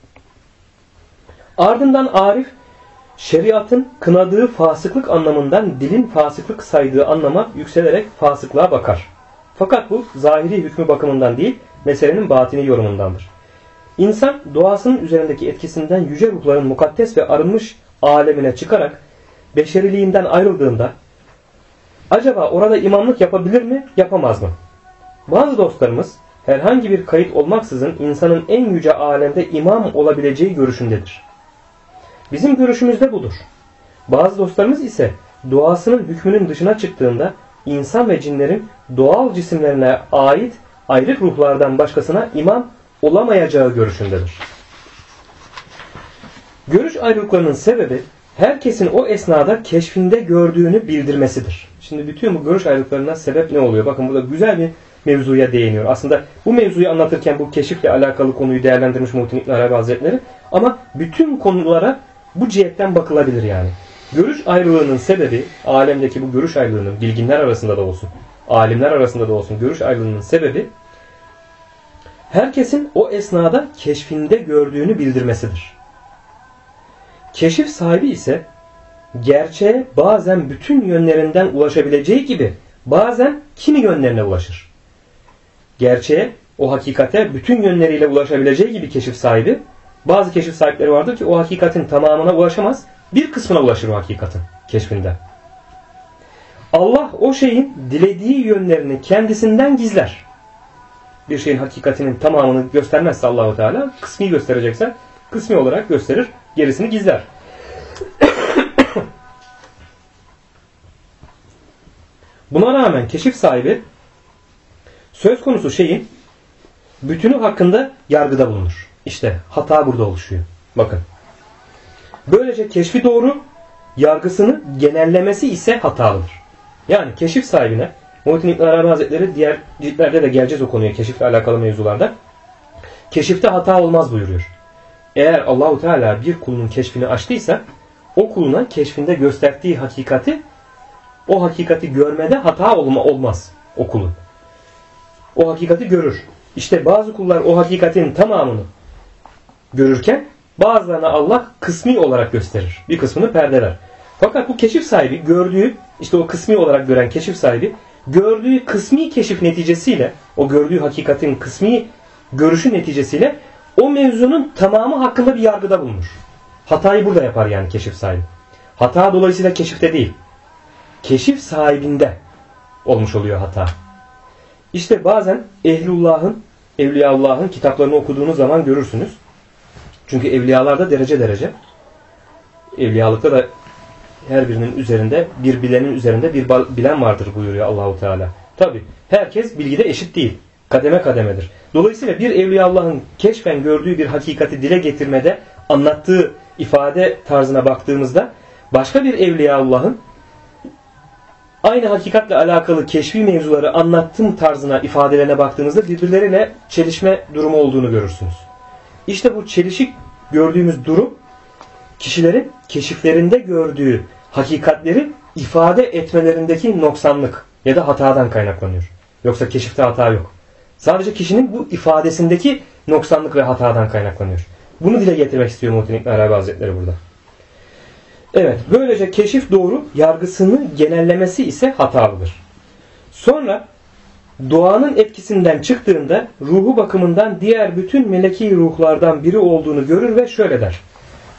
Ardından arif, şeriatın kınadığı fasıklık anlamından dilin fasıklık saydığı anlama yükselerek fasıklığa bakar. Fakat bu zahiri hükmü bakımından değil, meselenin batini yorumundandır. İnsan doğasının üzerindeki etkisinden yüce ruhların mukaddes ve arınmış alemine çıkarak beşeriliğinden ayrıldığında acaba orada imamlık yapabilir mi, yapamaz mı? Bazı dostlarımız herhangi bir kayıt olmaksızın insanın en yüce alemde imam olabileceği görüşündedir. Bizim görüşümüz de budur. Bazı dostlarımız ise doğasının hükmünün dışına çıktığında insan ve cinlerin doğal cisimlerine ait ayrık ruhlardan başkasına imam olamayacağı görüşündedir. Görüş ayrılıklarının sebebi herkesin o esnada keşfinde gördüğünü bildirmesidir. Şimdi bütün bu görüş ayrılıklarına sebep ne oluyor? Bakın burada güzel bir mevzuya değiniyor. Aslında bu mevzuyu anlatırken bu keşifle alakalı konuyu değerlendirmiş Muhittin İbn Arabi Hazretleri. Ama bütün konulara bu cihetten bakılabilir yani. Görüş ayrılığının sebebi, alemdeki bu görüş ayrılığının, bilginler arasında da olsun, alimler arasında da olsun, görüş ayrılığının sebebi herkesin o esnada keşfinde gördüğünü bildirmesidir. Keşif sahibi ise gerçeğe bazen bütün yönlerinden ulaşabileceği gibi bazen kimi yönlerine ulaşır. Gerçeğe, o hakikate bütün yönleriyle ulaşabileceği gibi keşif sahibi, bazı keşif sahipleri vardır ki o hakikatin tamamına ulaşamaz, bir kısmına ulaşır o hakikatin keşfinde. Allah o şeyin dilediği yönlerini kendisinden gizler. Bir şeyin hakikatinin tamamını göstermezse Allahu Teala, kısmi gösterecekse kısmi olarak gösterir, gerisini gizler. Buna rağmen keşif sahibi söz konusu şeyin bütünü hakkında yargıda bulunur. İşte hata burada oluşuyor. Bakın. Böylece keşfi doğru, yargısını genellemesi ise hatalıdır. Yani keşif sahibine, Muhittin İbn Arabi Hazretleri diğer ciltlerde de geleceğiz o konuya, keşifle alakalı mevzularda. Keşifte hata olmaz buyuruyor. Eğer Allahu Teala bir kulunun keşfini açtıysa, o kuluna keşfinde gösterdiği hakikati, o hakikati görmede hata olmaz o kulun. O hakikati görür. İşte bazı kullar o hakikatin tamamını görürken bazılarına Allah kısmi olarak gösterir. Bir kısmını perdeler. Fakat bu keşif sahibi gördüğü, işte o kısmi olarak gören keşif sahibi gördüğü kısmi keşif neticesiyle, o gördüğü hakikatin kısmi görüşü neticesiyle o mevzunun tamamı hakkında bir yargıda bulunur. Hatayı burada yapar yani keşif sahibi. Hata dolayısıyla keşifte değil, keşif sahibinde olmuş oluyor hata. İşte bazen Ehlullah'ın, Evliyaullah'ın kitaplarını okuduğunuz zaman görürsünüz. Çünkü evliyalarda derece derece. Evliyalıkta da her birinin üzerinde, bir bilenin üzerinde bir bilen vardır buyuruyor Allahu Teala. Tabi herkes bilgide eşit değil. Kademe kademedir. Dolayısıyla bir Evliyaullah'ın keşfen gördüğü bir hakikati dile getirmede anlattığı ifade tarzına baktığımızda başka bir Evliyaullah'ın aynı hakikatle alakalı keşfi mevzuları anlattığım tarzına, ifadelerine baktığınızda birbirleriyle çelişme durumu olduğunu görürsünüz. İşte bu çelişik gördüğümüz durum kişilerin keşiflerinde gördüğü hakikatleri ifade etmelerindeki noksanlık ya da hatadan kaynaklanıyor. Yoksa keşifte hata yok. Sadece kişinin bu ifadesindeki noksanlık ve hatadan kaynaklanıyor. Bunu dile getirmek istiyor Muhittin İbn Arabi Hazretleri burada. Evet, böylece keşif doğru, yargısını genellemesi ise hatalıdır. Sonra doğanın etkisinden çıktığında ruhu bakımından diğer bütün meleki ruhlardan biri olduğunu görür ve şöyle der.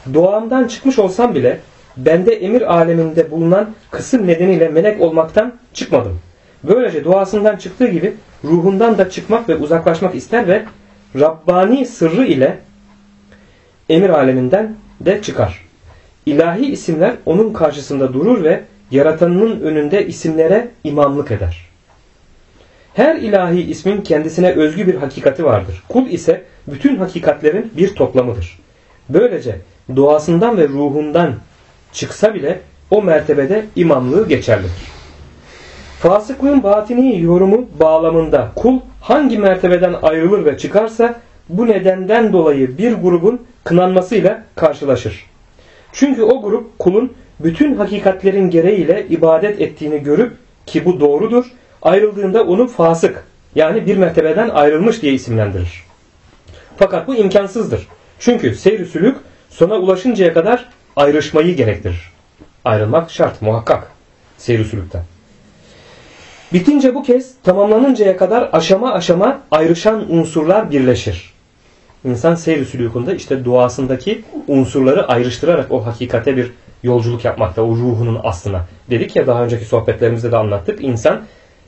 Doğamdan çıkmış olsam bile bende emir aleminde bulunan kısım nedeniyle melek olmaktan çıkmadım. Böylece doğasından çıktığı gibi ruhundan da çıkmak ve uzaklaşmak ister ve Rabbani sırrı ile emir aleminden de çıkar. İlahi isimler onun karşısında durur ve yaratanının önünde isimlere imamlık eder. Her ilahi ismin kendisine özgü bir hakikati vardır. Kul ise bütün hakikatlerin bir toplamıdır. Böylece doğasından ve ruhundan çıksa bile o mertebede imamlığı geçerlidir. Fasıklığın batini yorumu bağlamında kul hangi mertebeden ayrılır ve çıkarsa bu nedenden dolayı bir grubun kınanmasıyla karşılaşır. Çünkü o grup kulun bütün hakikatlerin gereğiyle ibadet ettiğini görüp ki bu doğrudur, ayrıldığında onu fasık yani bir mertebeden ayrılmış diye isimlendirir. Fakat bu imkansızdır. Çünkü seyr-i sülük sona ulaşıncaya kadar ayrışmayı gerektirir. Ayrılmak şart, muhakkak seyr-i sülükten. Bitince bu kez tamamlanıncaya kadar aşama aşama ayrışan unsurlar birleşir. İnsan seyr-i sülükünde işte duasındaki unsurları ayrıştırarak o hakikate bir yolculuk yapmakta, o ruhunun aslına. Dedik ya, daha önceki sohbetlerimizde de anlattık. İnsan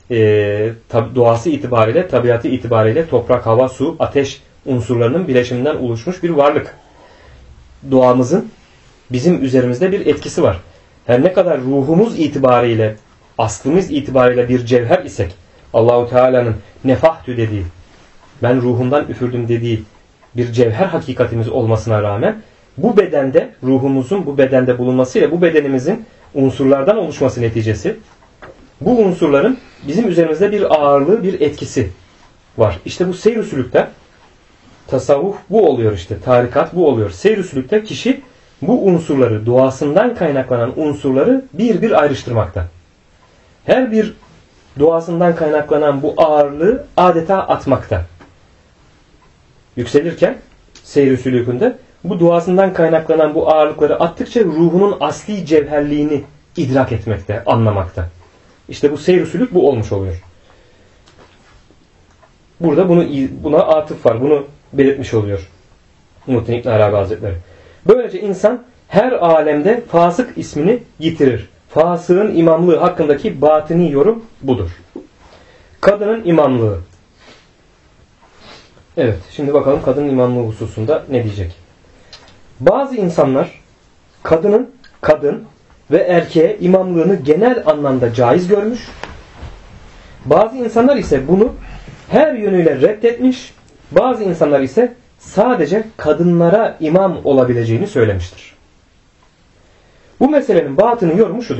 doğası itibariyle, tabiatı itibariyle toprak, hava, su, ateş unsurlarının bileşiminden oluşmuş bir varlık. Doğamızın bizim üzerimizde bir etkisi var. Her ne kadar ruhumuz itibariyle, aslımız itibariyle bir cevher isek, Allahu Teala'nın nefahtü dediği, ben ruhumdan üfürdüm dediği bir cevher hakikatimiz olmasına rağmen bu bedende, ruhumuzun bu bedende bulunmasıyla bu bedenimizin unsurlardan oluşması neticesi, bu unsurların bizim üzerimizde bir ağırlığı, bir etkisi var. İşte bu seyr-i sülükte tasavvuf bu oluyor işte. Tarikat bu oluyor. Seyr-i sülükte kişi bu unsurları, doğasından kaynaklanan unsurları bir bir ayrıştırmakta. Her bir doğasından kaynaklanan bu ağırlığı adeta atmakta. Yükselirken seyr-i sülükünde bu doğasından kaynaklanan bu ağırlıkları attıkça ruhunun asli cevherliğini idrak etmekte, anlamakta. İşte bu seyr-i sülük bu olmuş oluyor. Burada buna atıf var. Bunu belirtmiş oluyor Muhittin İbn Arabi Hazretleri. Böylece insan her alemde fasık ismini yitirir. Fasığın imamlığı hakkındaki batini yorum budur. Kadının imamlığı. Evet, şimdi bakalım kadının imamlığı hususunda ne diyecek? Bazı insanlar kadın ve erkeğe imamlığını genel anlamda caiz görmüş. Bazı insanlar ise bunu her yönüyle reddetmiş. Bazı insanlar ise sadece kadınlara imam olabileceğini söylemiştir. Bu meselenin batını yorumu şudur.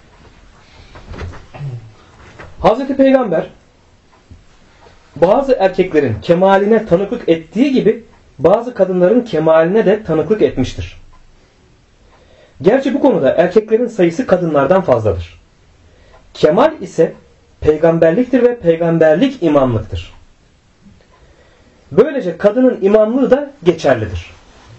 Hazreti Peygamber bazı erkeklerin kemaline tanıklık ettiği gibi bazı kadınların kemaline de tanıklık etmiştir. Gerçi bu konuda erkeklerin sayısı kadınlardan fazladır. Kemal ise peygamberliktir ve peygamberlik imamlıktır. Böylece kadının imamlığı da geçerlidir.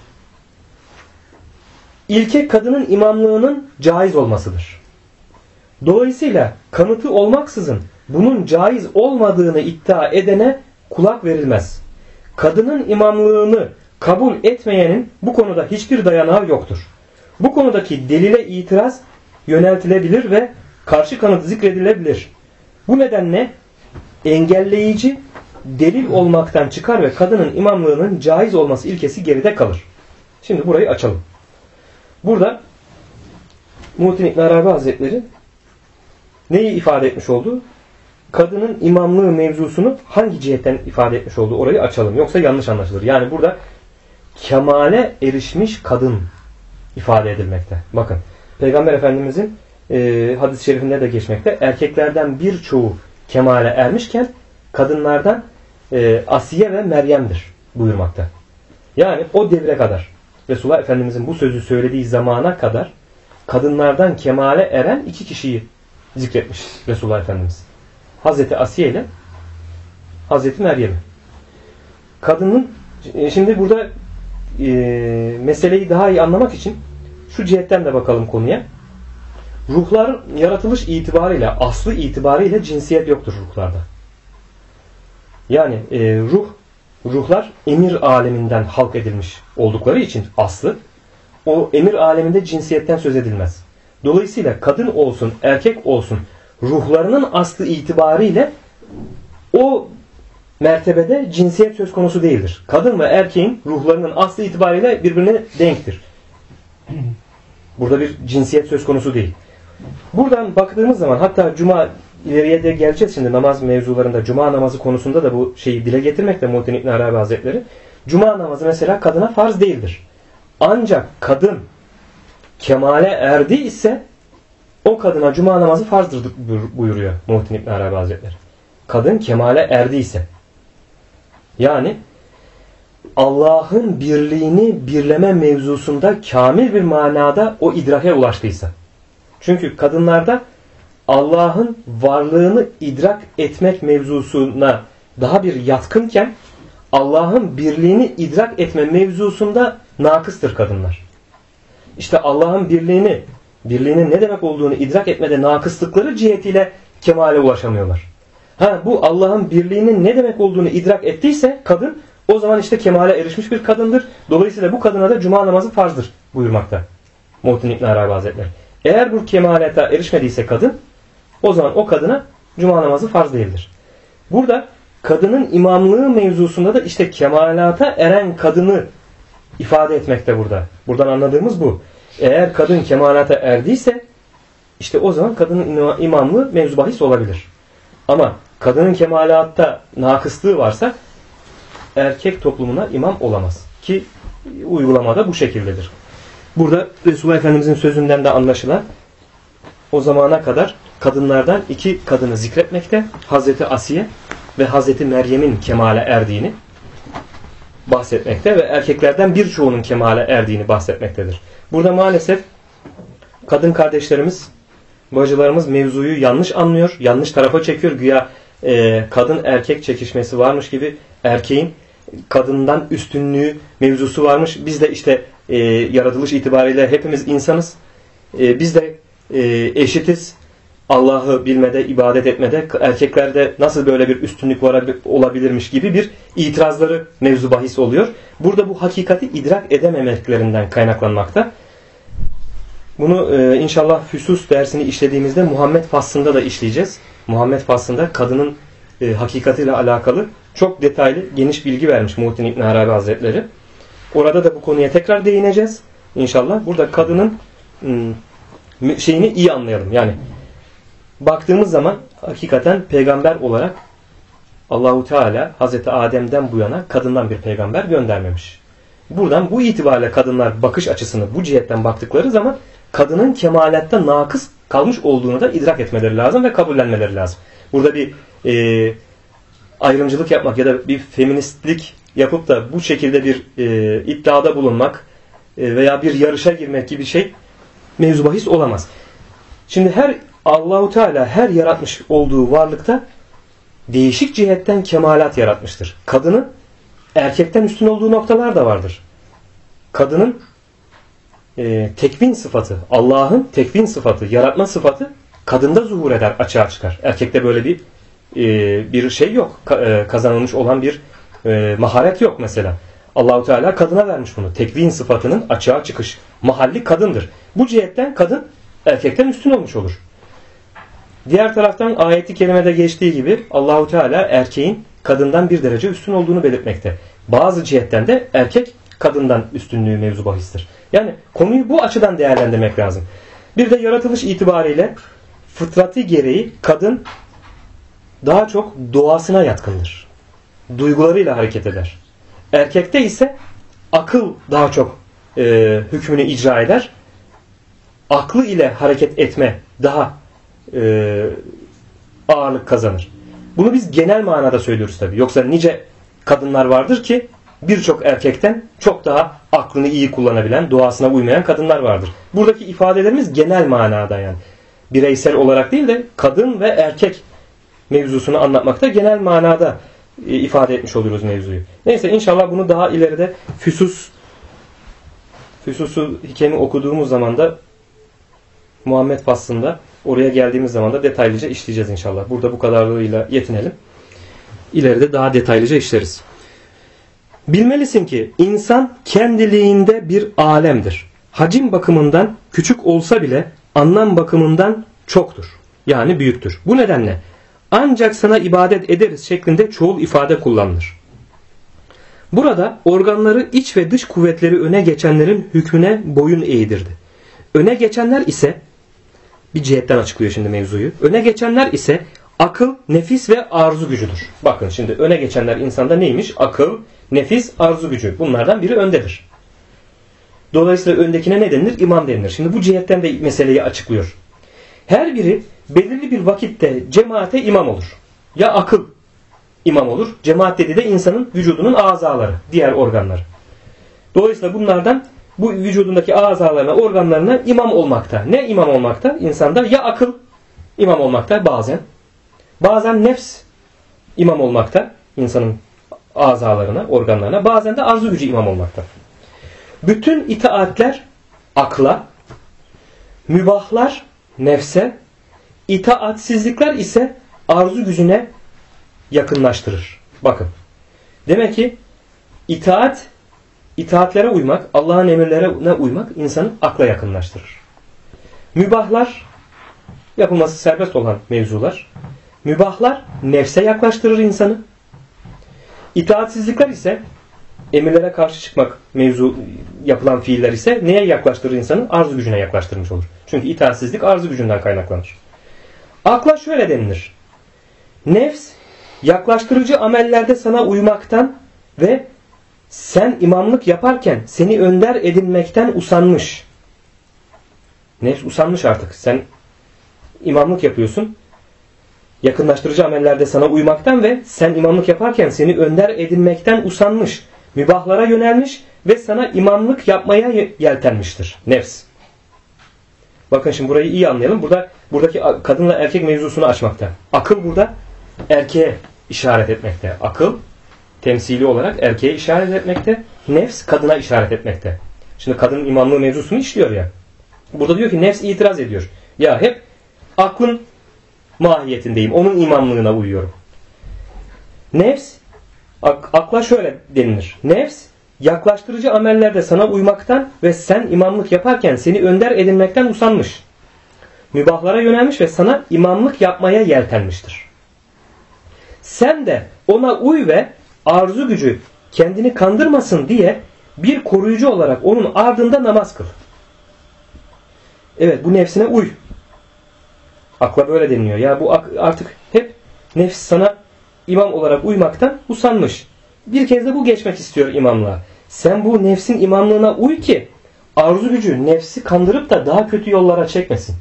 İlke kadının imamlığının caiz olmasıdır. Dolayısıyla kanıtı olmaksızın bunun caiz olmadığını iddia edene kulak verilmez. Kadının imamlığını kabul etmeyenin bu konuda hiçbir dayanağı yoktur. Bu konudaki delile itiraz yöneltilebilir ve karşı kanıt zikredilebilir. Bu nedenle engelleyici delil olmaktan çıkar ve kadının imamlığının caiz olması ilkesi geride kalır. Şimdi burayı açalım. Burada Muhittin İbn Arabi Hazretleri neyi ifade etmiş oldu? Kadının imamlığı mevzusunu hangi cihetten ifade etmiş olduğu, orayı açalım. Yoksa yanlış anlaşılır. Yani burada kemale erişmiş kadın ifade edilmekte. Bakın, Peygamber Efendimizin hadis-i şerifinde de geçmekte. Erkeklerden birçoğu kemale ermişken kadınlardan Asiye ve Meryem'dir buyurmakta. Yani o devre kadar, Resulullah Efendimizin bu sözü söylediği zamana kadar kadınlardan kemale eren iki kişiyi zikretmiş Resulullah Efendimiz. Hazreti Asiye ile Hazreti Meryem'i. Kadının, şimdi burada meseleyi daha iyi anlamak için şu cihetten de bakalım konuya. Ruhlar yaratılış itibariyle, aslı itibariyle cinsiyet yoktur ruhlarda. Yani ruhlar emir aleminden halk edilmiş oldukları için aslı, o emir aleminde cinsiyetten söz edilmez. Dolayısıyla kadın olsun, erkek olsun ruhlarının aslı itibariyle o mertebede cinsiyet söz konusu değildir. Kadın ve erkeğin ruhlarının aslı itibariyle birbirine denktir. Burada bir cinsiyet söz konusu değil. Buradan baktığımız zaman hatta Cuma ileriye de geleceğiz şimdi namaz mevzularında Cuma namazı konusunda da bu şeyi dile getirmekte Muhittin İbn Arabi Hazretleri. Cuma namazı mesela kadına farz değildir. Ancak kadın kemale erdi ise o kadına Cuma namazı farzdır buyuruyor Muhittin İbn Arabi Hazretleri. Kadın kemale erdiyse. Yani Allah'ın birliğini birleme mevzusunda kamil bir manada o idrake ulaştıysa. Çünkü kadınlarda Allah'ın varlığını idrak etmek mevzusuna daha bir yatkınken Allah'ın birliğini idrak etme mevzusunda nakıstır kadınlar. İşte Allah'ın birliğinin ne demek olduğunu idrak etmede nakıslıkları cihetiyle kemale ulaşamıyorlar. Bu Allah'ın birliğinin ne demek olduğunu idrak ettiyse kadın o zaman işte kemale erişmiş bir kadındır. Dolayısıyla bu kadına da Cuma namazı farzdır buyurmakta Muhittin İbn Arabi Hazretleri. Eğer bu kemalete erişmediyse kadın o zaman o kadına Cuma namazı farz değildir. Burada kadının imamlığı mevzusunda da işte kemalata eren kadını ifade etmekte burada. Buradan anladığımız bu. Eğer kadın kemalata erdiyse işte o zaman kadının imamlığı mevzu bahis olabilir. Ama kadının kemalatta nakıslığı varsa erkek toplumuna imam olamaz. Ki uygulamada bu şekildedir. Burada Resulullah Efendimizin sözünden de anlaşılan o zamana kadar kadınlardan iki kadını zikretmekte. Hazreti Asiye ve Hazreti Meryem'in kemale erdiğini bahsetmekte ve erkeklerden birçoğunun kemale erdiğini bahsetmektedir. Burada maalesef kadın kardeşlerimiz, bacılarımız mevzuyu yanlış anlıyor, yanlış tarafa çekiyor. Güya kadın erkek çekişmesi varmış gibi erkeğin kadından üstünlüğü mevzusu varmış. Biz de işte yaratılış itibariyle hepimiz insanız. Biz de eşitiz. Allah'ı bilmede, ibadet etmede erkeklerde nasıl böyle bir üstünlük olabilirmiş gibi bir itirazları mevzu bahis oluyor. Burada bu hakikati idrak edememeklerinden kaynaklanmakta. Bunu inşallah Füsus dersini işlediğimizde Muhammed faslında da işleyeceğiz. Muhammed faslında kadının hakikatiyle alakalı çok detaylı, geniş bilgi vermiş Muhittin İbn Arabi Hazretleri. Orada da bu konuya tekrar değineceğiz. İnşallah burada kadının şeyini iyi anlayalım. Yani baktığımız zaman hakikaten peygamber olarak Allahu Teala Hazreti Adem'den bu yana kadından bir peygamber göndermemiş. Buradan bu itibariyle kadınlar bakış açısını bu cihetten baktıkları zaman kadının kemalatta nakıs kalmış olduğunu da idrak etmeleri lazım ve kabullenmeleri lazım. Burada bir ayrımcılık yapmak ya da bir feministlik yapıp da bu şekilde bir iddiada bulunmak veya bir yarışa girmek gibi şey mevzu bahis olamaz. Şimdi Allahu Teala her yaratmış olduğu varlıkta değişik cihetten kemalat yaratmıştır. Kadının erkekten üstün olduğu noktalar da vardır. Kadının tekvin sıfatı, Allah'ın tekvin sıfatı, yaratma sıfatı kadında zuhur eder, açığa çıkar. Erkekte böyle bir şey yok. Kazanılmış olan bir maharet yok mesela. Allahu Teala kadına vermiş bunu. Tekvin sıfatının açığa çıkış mahalli kadındır. Bu cihetten kadın erkekten üstün olmuş olur. Diğer taraftan ayet-i kerimede geçtiği gibi Allahu Teala erkeğin kadından bir derece üstün olduğunu belirtmekte. Bazı cihetten de erkek kadından üstünlüğü mevzu bahistir. Yani konuyu bu açıdan değerlendirmek lazım. Bir de yaratılış itibariyle fıtratı gereği kadın daha çok doğasına yatkındır. Duygularıyla hareket eder. Erkekte ise akıl daha çok hükmünü icra eder. Aklı ile hareket etme daha ağırlık kazanır. Bunu biz genel manada söylüyoruz tabii. Yoksa nice kadınlar vardır ki birçok erkekten çok daha aklını iyi kullanabilen, doğasına uymayan kadınlar vardır. Buradaki ifadelerimiz genel manada yani. Bireysel olarak değil de kadın ve erkek mevzusunu anlatmakta genel manada ifade etmiş oluyoruz mevzuyu. Neyse inşallah bunu daha ileride Füsus'u hikemi okuduğumuz zaman da Muhammed faslında oraya geldiğimiz zaman da detaylıca işleyeceğiz inşallah. Burada bu kadarlığıyla yetinelim. İleride daha detaylıca işleriz. Bilmelisin ki insan kendiliğinde bir alemdir. hacim bakımından küçük olsa bile anlam bakımından çoktur. Yani büyüktür. Bu nedenle ancak sana ibadet ederiz şeklinde çoğul ifade kullanılır. Burada organları iç ve dış kuvvetleri öne geçenlerin hükmüne boyun eğdirdi. Öne geçenler ise, bir cihetten açıklıyor şimdi mevzuyu. Öne geçenler ise akıl, nefis ve arzu gücüdür. Bakın şimdi öne geçenler insanda neymiş? Akıl, nefis, arzu gücü. Bunlardan biri öndedir. Dolayısıyla öndekine ne denilir? İmam denilir. Şimdi bu cihetten de meseleyi açıklıyor. Her biri belirli bir vakitte cemaate imam olur. Ya akıl imam olur. Cemaat dediği de insanın vücudunun azaları, diğer organları. Dolayısıyla bunlardan bu vücudundaki azalarına, organlarına imam olmakta. Ne imam olmakta? İnsanda ya akıl imam olmakta bazen. Bazen nefs imam olmakta. İnsanın azalarına, organlarına. Bazen de arzu gücü imam olmakta. Bütün itaatler akla, mübahlar nefse, itaatsizlikler ise arzu gücüne yakınlaştırır. Bakın. Demek ki itaatlere uymak, Allah'ın emirlerine uymak insanı akla yakınlaştırır. Mübahlar, yapılması serbest olan mevzular. Mübahlar nefse yaklaştırır insanı. İtaatsizlikler ise, emirlere karşı çıkmak mevzu yapılan fiiller ise neye yaklaştırır insanı? Arzu gücüne yaklaştırmış olur. Çünkü itaatsizlik arzu gücünden kaynaklanır. Akla şöyle denilir. Nefs yaklaştırıcı amellerde sana uymaktan ve sen imamlık yaparken seni önder edinmekten usanmış. Nefs usanmış artık. Sen imamlık yapıyorsun. Yakınlaştırıcı amellerde sana uymaktan ve sen imamlık yaparken seni önder edinmekten usanmış. Mübahlara yönelmiş ve sana imamlık yapmaya yeltenmiştir. Nefs. Bakın şimdi burayı iyi anlayalım. Buradaki kadınla erkek mevzusunu açmakta. Akıl burada erkeğe işaret etmekte. Akıl temsili olarak erkeğe işaret etmekte. Nefs kadına işaret etmekte. Şimdi kadının imamlığı mevzusunu işliyor ya. Burada diyor ki nefs itiraz ediyor. Ya hep aklın mahiyetindeyim. Onun imamlığına uyuyorum. Nefs, akla şöyle denilir. Nefs, yaklaştırıcı amellerde sana uymaktan ve sen imamlık yaparken seni önder edinmekten usanmış. Mübahlara yönelmiş ve sana imamlık yapmaya yeltenmiştir. Sen de ona uy ve arzu gücü kendini kandırmasın diye bir koruyucu olarak onun ardında namaz kıl. Evet, bu nefsine uy. Akla böyle deniliyor. Ya bu artık hep nefs sana imam olarak uymaktan usanmış. Bir kez de bu geçmek istiyor imamlığa. Sen bu nefsin imamlığına uy ki arzu gücü nefsi kandırıp da daha kötü yollara çekmesin.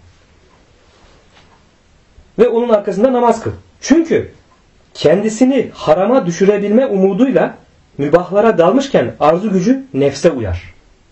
Ve onun arkasında namaz kıl. Çünkü kendisini harama düşürebilme umuduyla mübahlara dalmışken arzu gücü nefse uyar.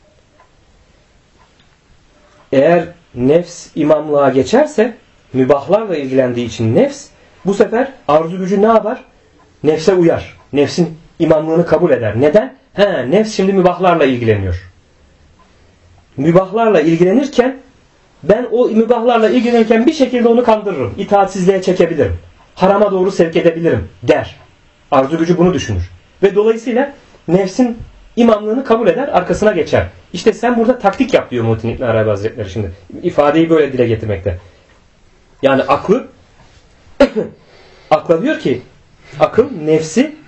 Eğer nefs imamlığa geçerse, mübahlarla ilgilendiği için nefs, bu sefer arzu gücü ne yapar? Nefse uyar. Nefsin imamlığını kabul eder. Neden? Nefs şimdi mübahlarla ilgileniyor. Mübahlarla ilgilenirken, ben o mübahlarla ilgilenirken bir şekilde onu kandırırım. İtaatsizliğe çekebilirim. Harama doğru sevk edebilirim der. Arzu gücü bunu düşünür. Ve dolayısıyla nefsin imamlığını kabul eder, arkasına geçer. İşte sen burada taktik yap diyor Muhittin İbn Arabi Hazretleri şimdi. İfadeyi böyle dile getirmekte. Yani akla diyor ki, akıl nefsi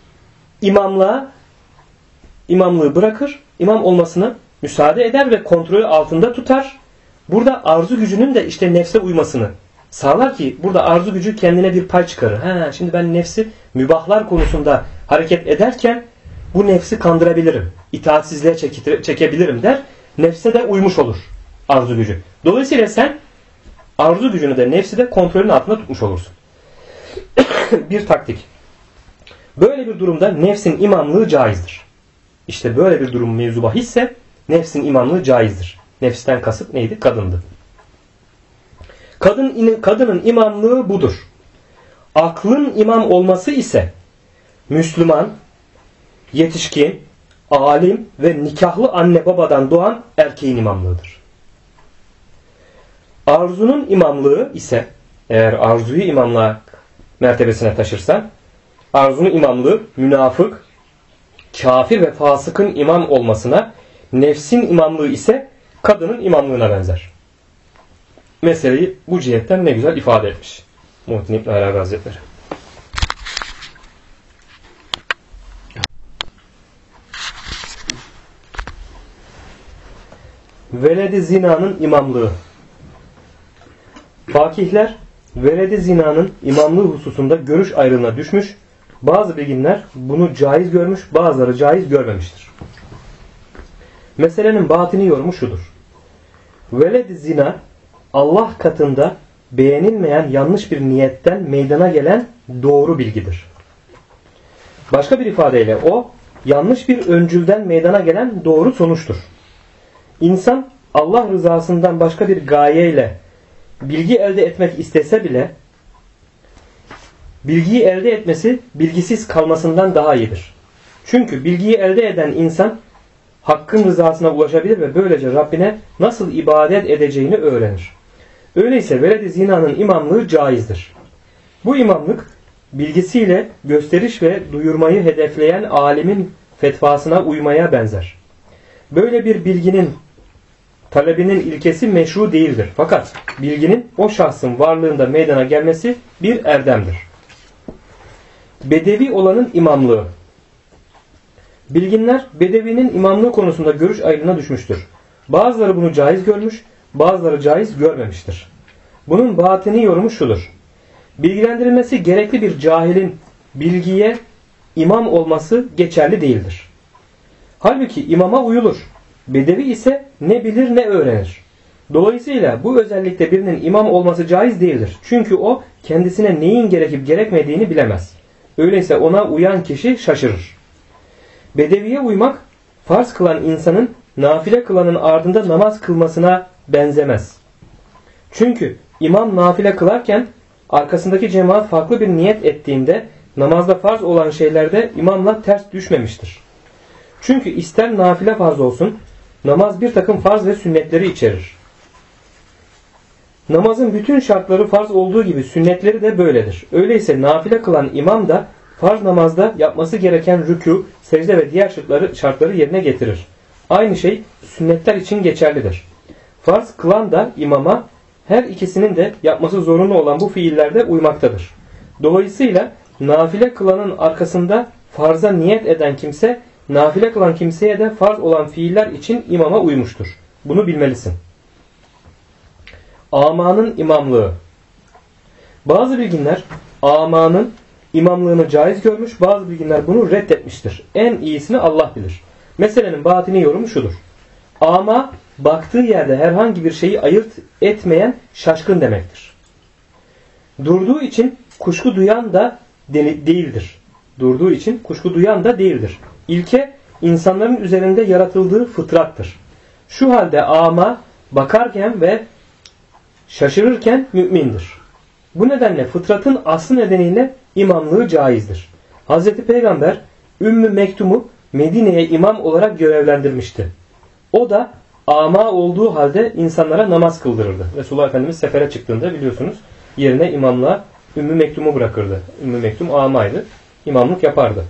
imamlığı bırakır, imam olmasına müsaade eder ve kontrolü altında tutar. Burada arzu gücünün de işte nefse uymasını sağlar ki burada arzu gücü kendine bir pay çıkarır. Şimdi ben nefsi mübahlar konusunda hareket ederken bu nefsi kandırabilirim. İtaatsizliğe çekebilirim der. Nefse de uymuş olur arzu gücü. Dolayısıyla sen arzu gücünü de nefsi de kontrolün altında tutmuş olursun. Bir taktik. Böyle bir durumda nefsin imamlığı caizdir. İşte böyle bir durum mevzu bahisse nefsin imamlığı caizdir. Nefsten kasıt neydi? Kadındı. Kadının imamlığı budur. Aklın imam olması ise Müslüman, yetişkin, alim ve nikahlı anne babadan doğan erkeğin imamlığıdır. Arzunun imamlığı ise, eğer arzuyu imamlığa mertebesine taşırsan, arzunun imamlığı münafık, kafir ve fasıkın imam olmasına, nefsin imamlığı ise kadının imamlığına benzer. Meseleyi bu cihetten ne güzel ifade etmiş Muhittin İbn Arabi Hazretleri. Veledi zinanın imamlığı. Fakihler veledi zinanın imamlığı hususunda görüş ayrılığına düşmüş. Bazı bilginler bunu caiz görmüş, bazıları caiz görmemiştir. Meselenin batini yorumu şudur. Veled-i zina Allah katında beğenilmeyen yanlış bir niyetten meydana gelen doğru bilgidir. Başka bir ifadeyle o yanlış bir öncülden meydana gelen doğru sonuçtur. İnsan Allah rızasından başka bir gayeyle bilgi elde etmek istese bile bilgiyi elde etmesi bilgisiz kalmasından daha iyidir. Çünkü bilgiyi elde eden insan Hakk'ın rızasına ulaşabilir ve böylece Rabbine nasıl ibadet edeceğini öğrenir. Öyleyse veled-i zinanın imamlığı caizdir. Bu imamlık bilgisiyle gösteriş ve duyurmayı hedefleyen alimin fetvasına uymaya benzer. Böyle bir bilginin talebinin ilkesi meşru değildir. Fakat bilginin o şahsın varlığında meydana gelmesi bir erdemdir. Bedevi olanın imamlığı. Bilginler Bedevi'nin imamlığı konusunda görüş ayrılığına düşmüştür. Bazıları bunu caiz görmüş, bazıları caiz görmemiştir. Bunun batini yorumu şudur. Bilgilendirilmesi gerekli bir cahilin bilgiye imam olması geçerli değildir. Halbuki imama uyulur. Bedevi ise ne bilir ne öğrenir. Dolayısıyla bu özellikle birinin imam olması caiz değildir. Çünkü o kendisine neyin gerekip gerekmediğini bilemez. Öyleyse ona uyan kişi şaşırır. Bedeviye uymak farz kılan insanın nafile kılanın ardında namaz kılmasına benzemez. Çünkü imam nafile kılarken arkasındaki cemaat farklı bir niyet ettiğinde namazda farz olan şeylerde imamla ters düşmemiştir. Çünkü ister nafile farz olsun, namaz bir takım farz ve sünnetleri içerir. Namazın bütün şartları farz olduğu gibi sünnetleri de böyledir. Öyleyse nafile kılan imam da farz namazda yapması gereken rükû, secde ve diğer şartları yerine getirir. Aynı şey sünnetler için geçerlidir. Farz kılan da imama her ikisinin de yapması zorunlu olan bu fiillerde uymaktadır. Dolayısıyla nafile kılanın arkasında farza niyet eden kimse, nafile kılan kimseye de farz olan fiiller için imama uymuştur. Bunu bilmelisin. Amanın imamlığı. Bazı bilginler amanın imamlığını caiz görmüş, bazı bilginler bunu reddetmiştir. En iyisini Allah bilir. Meselenin batini yorumu şudur. Ama baktığı yerde herhangi bir şeyi ayırt etmeyen şaşkın demektir. Durduğu için kuşku duyan da değildir. Durduğu için kuşku duyan da değildir. İlke insanların üzerinde yaratıldığı fıtrattır. Şu halde ama bakarken ve şaşırırken mümindir. Bu nedenle fıtratın aslı nedeniyle imamlığı caizdir. Hz. Peygamber Ümmü Mektum'u Medine'ye imam olarak görevlendirmişti. O da ama olduğu halde insanlara namaz kıldırırdı. Resulullah Efendimiz sefere çıktığında biliyorsunuz yerine imamlığa Ümmü Mektum'u bırakırdı. Ümmü Mektum amaydı. İmamlık yapardı.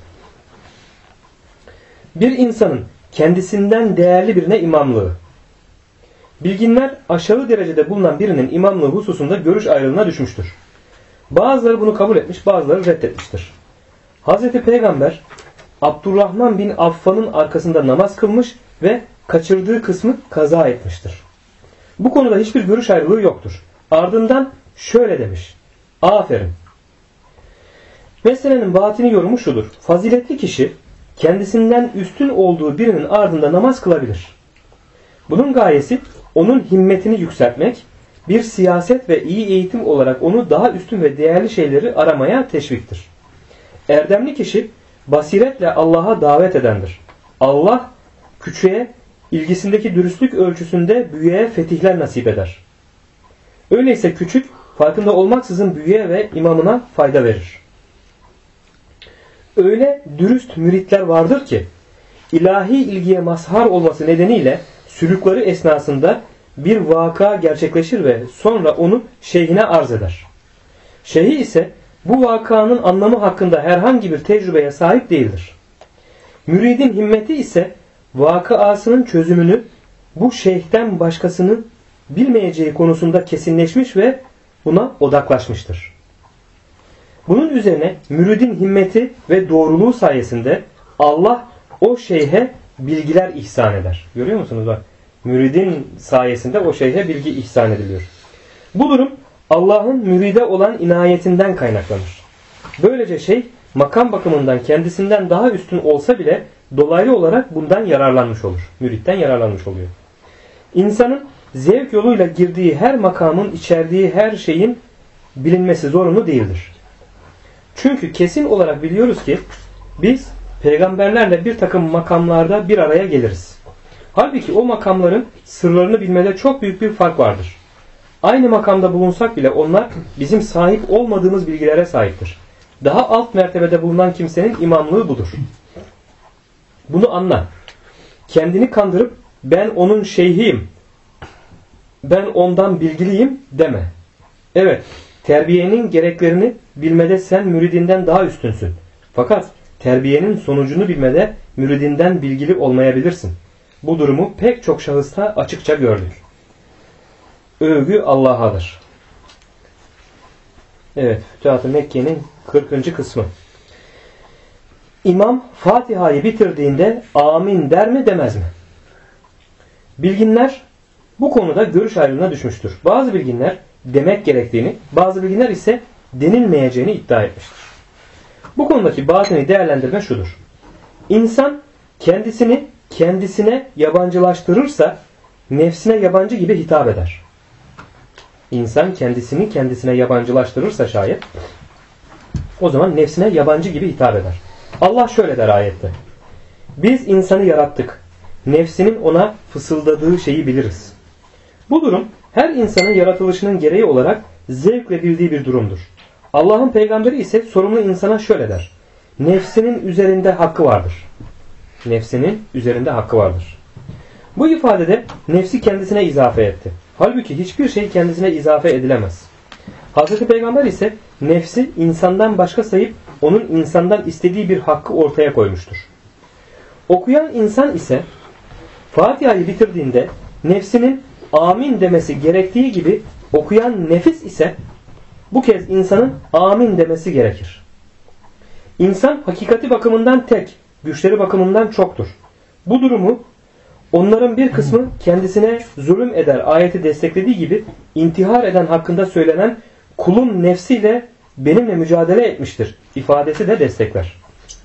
Bir insanın kendisinden değerli birine imamlığı. Bilginler aşağı derecede bulunan birinin imamlığı hususunda görüş ayrılığına düşmüştür. Bazıları bunu kabul etmiş, bazıları reddetmiştir. Hz. Peygamber Abdurrahman bin Affan'ın arkasında namaz kılmış ve kaçırdığı kısmı kaza etmiştir. Bu konuda hiçbir görüş ayrılığı yoktur. Ardından şöyle demiş. Aferin. Meselenin batini yorumu şudur. Faziletli kişi kendisinden üstün olduğu birinin ardında namaz kılabilir. Bunun gayesi onun himmetini yükseltmek, bir siyaset ve iyi eğitim olarak onu daha üstün ve değerli şeyleri aramaya teşviktir. Erdemli kişi basiretle Allah'a davet edendir. Allah küçüğe ilgisindeki dürüstlük ölçüsünde büyüğe fetihler nasip eder. Öyleyse küçük farkında olmaksızın büyüğe ve imamına fayda verir. Öyle dürüst müritler vardır ki ilahi ilgiye mazhar olması nedeniyle sülükleri esnasında bir vaka gerçekleşir ve sonra onu şeyhine arz eder. Şeyhi ise bu vakanın anlamı hakkında herhangi bir tecrübeye sahip değildir. Müridin himmeti ise vakasının çözümünü bu şeyhten başkasını bilmeyeceği konusunda kesinleşmiş ve buna odaklaşmıştır. Bunun üzerine müridin himmeti ve doğruluğu sayesinde Allah o şeyhe bilgiler ihsan eder. Görüyor musunuz bak? Müridin sayesinde o şeyhe bilgi ihsan ediliyor. Bu durum Allah'ın müride olan inayetinden kaynaklanır. Böylece şeyh makam bakımından kendisinden daha üstün olsa bile dolaylı olarak bundan yararlanmış olur. Müritten yararlanmış oluyor. İnsanın zevk yoluyla girdiği her makamın içerdiği her şeyin bilinmesi zorunlu değildir. Çünkü kesin olarak biliyoruz ki biz peygamberlerle bir takım makamlarda bir araya geliriz. Halbuki o makamların sırlarını bilmede çok büyük bir fark vardır. Aynı makamda bulunsak bile onlar bizim sahip olmadığımız bilgilere sahiptir. Daha alt mertebede bulunan kimsenin imamlığı budur. Bunu anla. Kendini kandırıp ben onun şeyhiyim, ben ondan bilgiliyim deme. Evet, terbiyenin gereklerini bilmede sen müridinden daha üstünsün. Fakat terbiyenin sonucunu bilmede müridinden bilgili olmayabilirsin. Bu durumu pek çok şahısta açıkça gördük. Övgü Allah'adır. Evet, Fütuhat-ı Mekke'nin 40. kısmı. İmam Fatiha'yı bitirdiğinde amin der mi demez mi? Bilginler bu konuda görüş ayrılığına düşmüştür. Bazı bilginler demek gerektiğini, bazı bilginler ise denilmeyeceğini iddia etmiştir. Bu konudaki batini değerlendirme şudur. İnsan kendisini kendisine yabancılaştırırsa nefsine yabancı gibi hitap eder. İnsan kendisini kendisine yabancılaştırırsa şayet o zaman nefsine yabancı gibi hitap eder. Allah şöyle der ayette. Biz insanı yarattık. Nefsinin ona fısıldadığı şeyi biliriz. Bu durum her insanın yaratılışının gereği olarak zevkle bildiği bir durumdur. Allah'ın peygamberi ise sorumlu insana şöyle der. Nefsinin üzerinde hakkı vardır. Nefsinin üzerinde hakkı vardır. Bu ifadede nefsi kendisine izafe etti. Halbuki hiçbir şey kendisine izafe edilemez. Hazreti Peygamber ise nefsi insandan başka sayıp onun insandan istediği bir hakkı ortaya koymuştur. Okuyan insan ise Fatiha'yı bitirdiğinde nefsinin amin demesi gerektiği gibi okuyan nefis ise bu kez insanın amin demesi gerekir. İnsan hakikati bakımından tek, güçleri bakımından çoktur. Bu durumu onların bir kısmı kendisine zulüm eder ayeti desteklediği gibi intihar eden hakkında söylenen kulun nefsiyle benimle mücadele etmiştir ifadesi de destekler.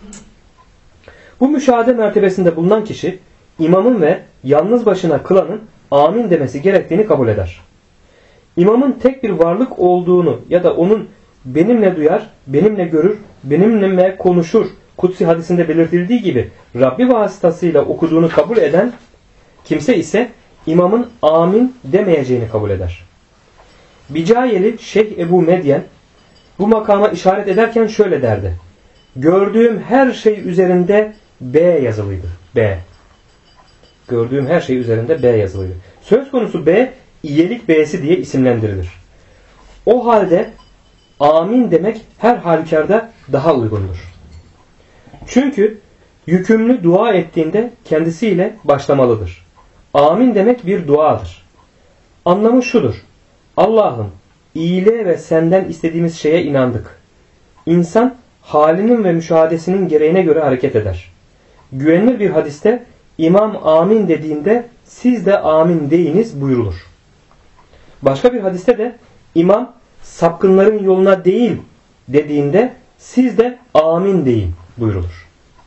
Bu müşahede mertebesinde bulunan kişi imamın ve yalnız başına kılanın amin demesi gerektiğini kabul eder. İmamın tek bir varlık olduğunu ya da onun benimle duyar, benimle görür, benimle konuşur kutsi hadisinde belirtildiği gibi Rabbi vasıtasıyla okuduğunu kabul eden kimse ise imamın amin demeyeceğini kabul eder. Bicayeli Şeyh Ebu Medyen bu makama işaret ederken şöyle derdi. Gördüğüm her şey üzerinde B yazılıydı. B. Gördüğüm her şey üzerinde B yazılıydı. Söz konusu B, iyilik B'si diye isimlendirilir. O halde amin demek her halükarda daha uygundur. Çünkü yükümlü dua ettiğinde kendisiyle başlamalıdır. Amin demek bir duadır. Anlamı şudur. Allah'ım iyiliğe ve senden istediğimiz şeye inandık. İnsan halinin ve müşahadesinin gereğine göre hareket eder. Güvenilir bir hadiste İmam amin dediğinde siz de amin deyiniz buyurulur. Başka bir hadiste de İmam sapkınların yoluna değil dediğinde siz de amin deyin buyurulur.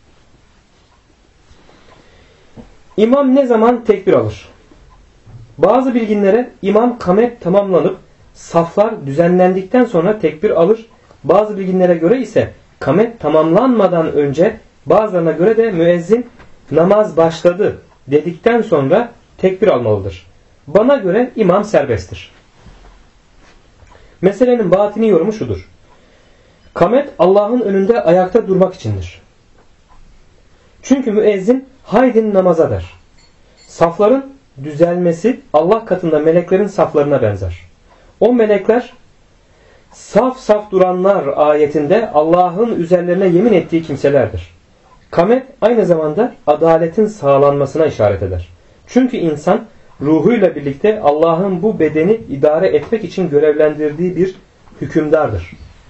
İmam ne zaman tekbir alır? Bazı bilginlere imam kamet tamamlanıp saflar düzenlendikten sonra tekbir alır. Bazı bilginlere göre ise kamet tamamlanmadan önce, bazılarına göre de müezzin namaz başladı dedikten sonra tekbir almalıdır. Bana göre imam serbesttir. Meselenin batini yorumu şudur. Kamet Allah'ın önünde ayakta durmak içindir. Çünkü müezzin haydin namaza der. Safların düzelmesi Allah katında meleklerin saflarına benzer. O melekler saf saf duranlar ayetinde Allah'ın üzerlerine yemin ettiği kimselerdir. Kamet aynı zamanda adaletin sağlanmasına işaret eder. Çünkü insan ruhuyla birlikte Allah'ın bu bedeni idare etmek için görevlendirdiği bir hükümdardır.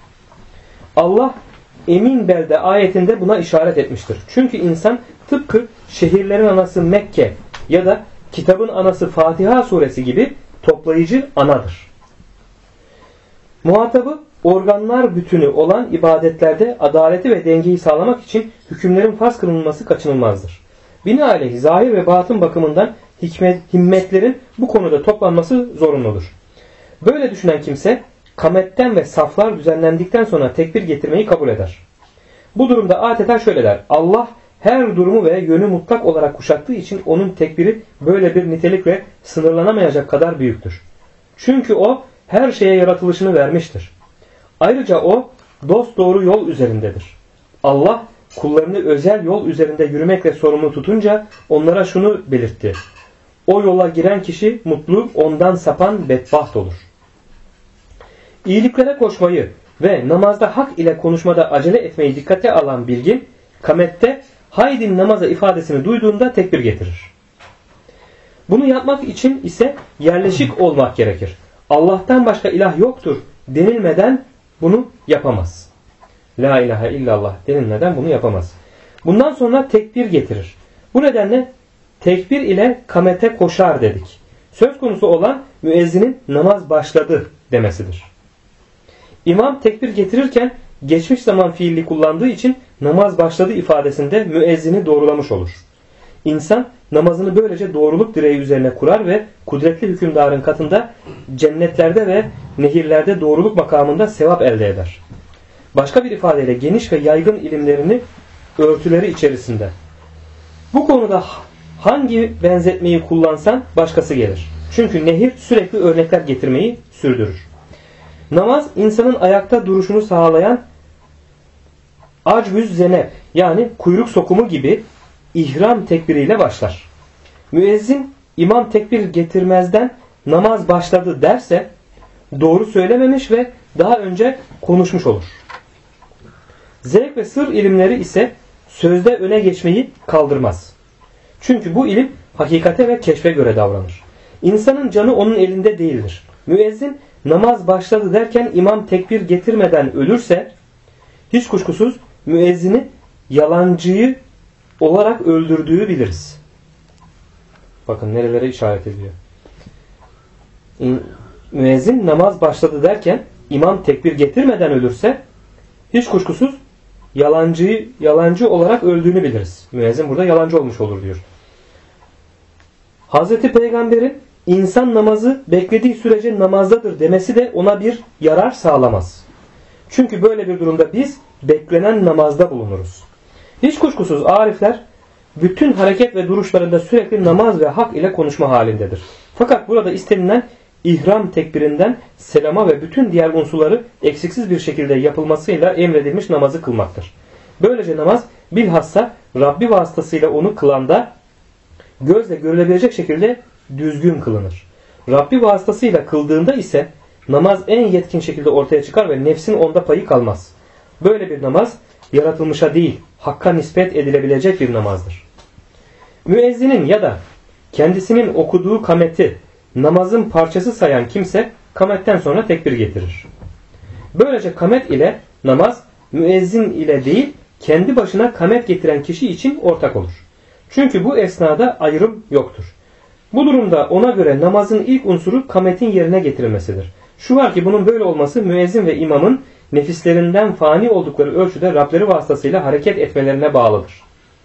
Allah Emin Belde ayetinde buna işaret etmiştir. Çünkü insan tıpkı şehirlerin anası Mekke ya da kitabın anası Fatiha suresi gibi toplayıcı anadır. Muhatabı organlar bütünü olan ibadetlerde adaleti ve dengeyi sağlamak için hükümlerin farz kılınması kaçınılmazdır. Binaenaleyh zahir ve batın bakımından himmetlerin bu konuda toplanması zorunludur. Böyle düşünen kimse kametten ve saflar düzenlendikten sonra tekbir getirmeyi kabul eder. Bu durumda adeta şöyle der: Allah her durumu ve yönü mutlak olarak kuşattığı için onun tekbiri böyle bir nitelikle sınırlanamayacak kadar büyüktür. Çünkü o her şeye yaratılışını vermiştir. Ayrıca o dosdoğru yol üzerindedir. Allah kullarını özel yol üzerinde yürümekle sorumlu tutunca onlara şunu belirtti: o yola giren kişi mutlu, ondan sapan bedbaht olur. İyiliklere koşmayı ve namazda hak ile konuşmada acele etmeyi dikkate alan bilgin, kamette haydin namaza ifadesini duyduğunda tekbir getirir. Bunu yapmak için ise yerleşik olmak gerekir. Allah'tan başka ilah yoktur denilmeden bunu yapamaz. La ilahe illallah denilmeden bunu yapamaz. Bundan sonra tekbir getirir. Bu nedenle tekbir ile kamete koşar dedik. Söz konusu olan müezzinin namaz başladı demesidir. İmam tekbir getirirken geçmiş zaman fiili kullandığı için namaz başladı ifadesinde müezzini doğrulamış olur. İnsan namazını böylece doğruluk direği üzerine kurar ve kudretli hükümdarın katında cennetlerde ve nehirlerde doğruluk makamında sevap elde eder. Başka bir ifadeyle geniş ve yaygın ilimlerini örtüleri içerisinde. Bu konuda hangi benzetmeyi kullansan başkası gelir. Çünkü nehir sürekli örnekler getirmeyi sürdürür. Namaz insanın ayakta duruşunu sağlayan acvüz zenep yani kuyruk sokumu gibi ihram tekbiriyle başlar. Müezzin imam tekbir getirmezden namaz başladı derse doğru söylememiş ve daha önce konuşmuş olur. Zevk ve sır ilimleri ise sözde öne geçmeyi kaldırmaz. Çünkü bu ilim hakikate ve keşfe göre davranır. İnsanın canı onun elinde değildir. Müezzin namaz başladı derken imam tekbir getirmeden ölürse hiç kuşkusuz müezzini yalancıyı olarak öldürdüğü biliriz. Bakın nerelere işaret ediyor. Müezzin namaz başladı derken imam tekbir getirmeden ölürse hiç kuşkusuz yalancı olarak öldüğünü biliriz. Müezzin burada yalancı olmuş olur diyor. Hazreti Peygamber'in insan namazı beklediği sürece namazdadır demesi de ona bir yarar sağlamaz. Çünkü böyle bir durumda biz beklenen namazda bulunuruz. Hiç kuşkusuz arifler bütün hareket ve duruşlarında sürekli namaz ve hak ile konuşma halindedir. Fakat burada istenilen ihram tekbirinden selama ve bütün diğer unsurları eksiksiz bir şekilde yapılmasıyla emredilmiş namazı kılmaktır. Böylece namaz bilhassa Rabbi vasıtasıyla onu kılanda gözle görülebilecek şekilde düzgün kılınır. Rabbi vasıtasıyla kıldığında ise namaz en yetkin şekilde ortaya çıkar ve nefsin onda payı kalmaz. Böyle bir namaz yaratılmışa değil, hakka nispet edilebilecek bir namazdır. Müezzinin ya da kendisinin okuduğu kameti namazın parçası sayan kimse kametten sonra tekbir getirir. Böylece kamet ile namaz müezzin ile değil, kendi başına kamet getiren kişi için ortak olur. Çünkü bu esnada ayrım yoktur. Bu durumda ona göre namazın ilk unsuru kametin yerine getirilmesidir. Şu var ki bunun böyle olması müezzin ve imamın nefislerinden fani oldukları ölçüde Rableri vasıtasıyla hareket etmelerine bağlıdır.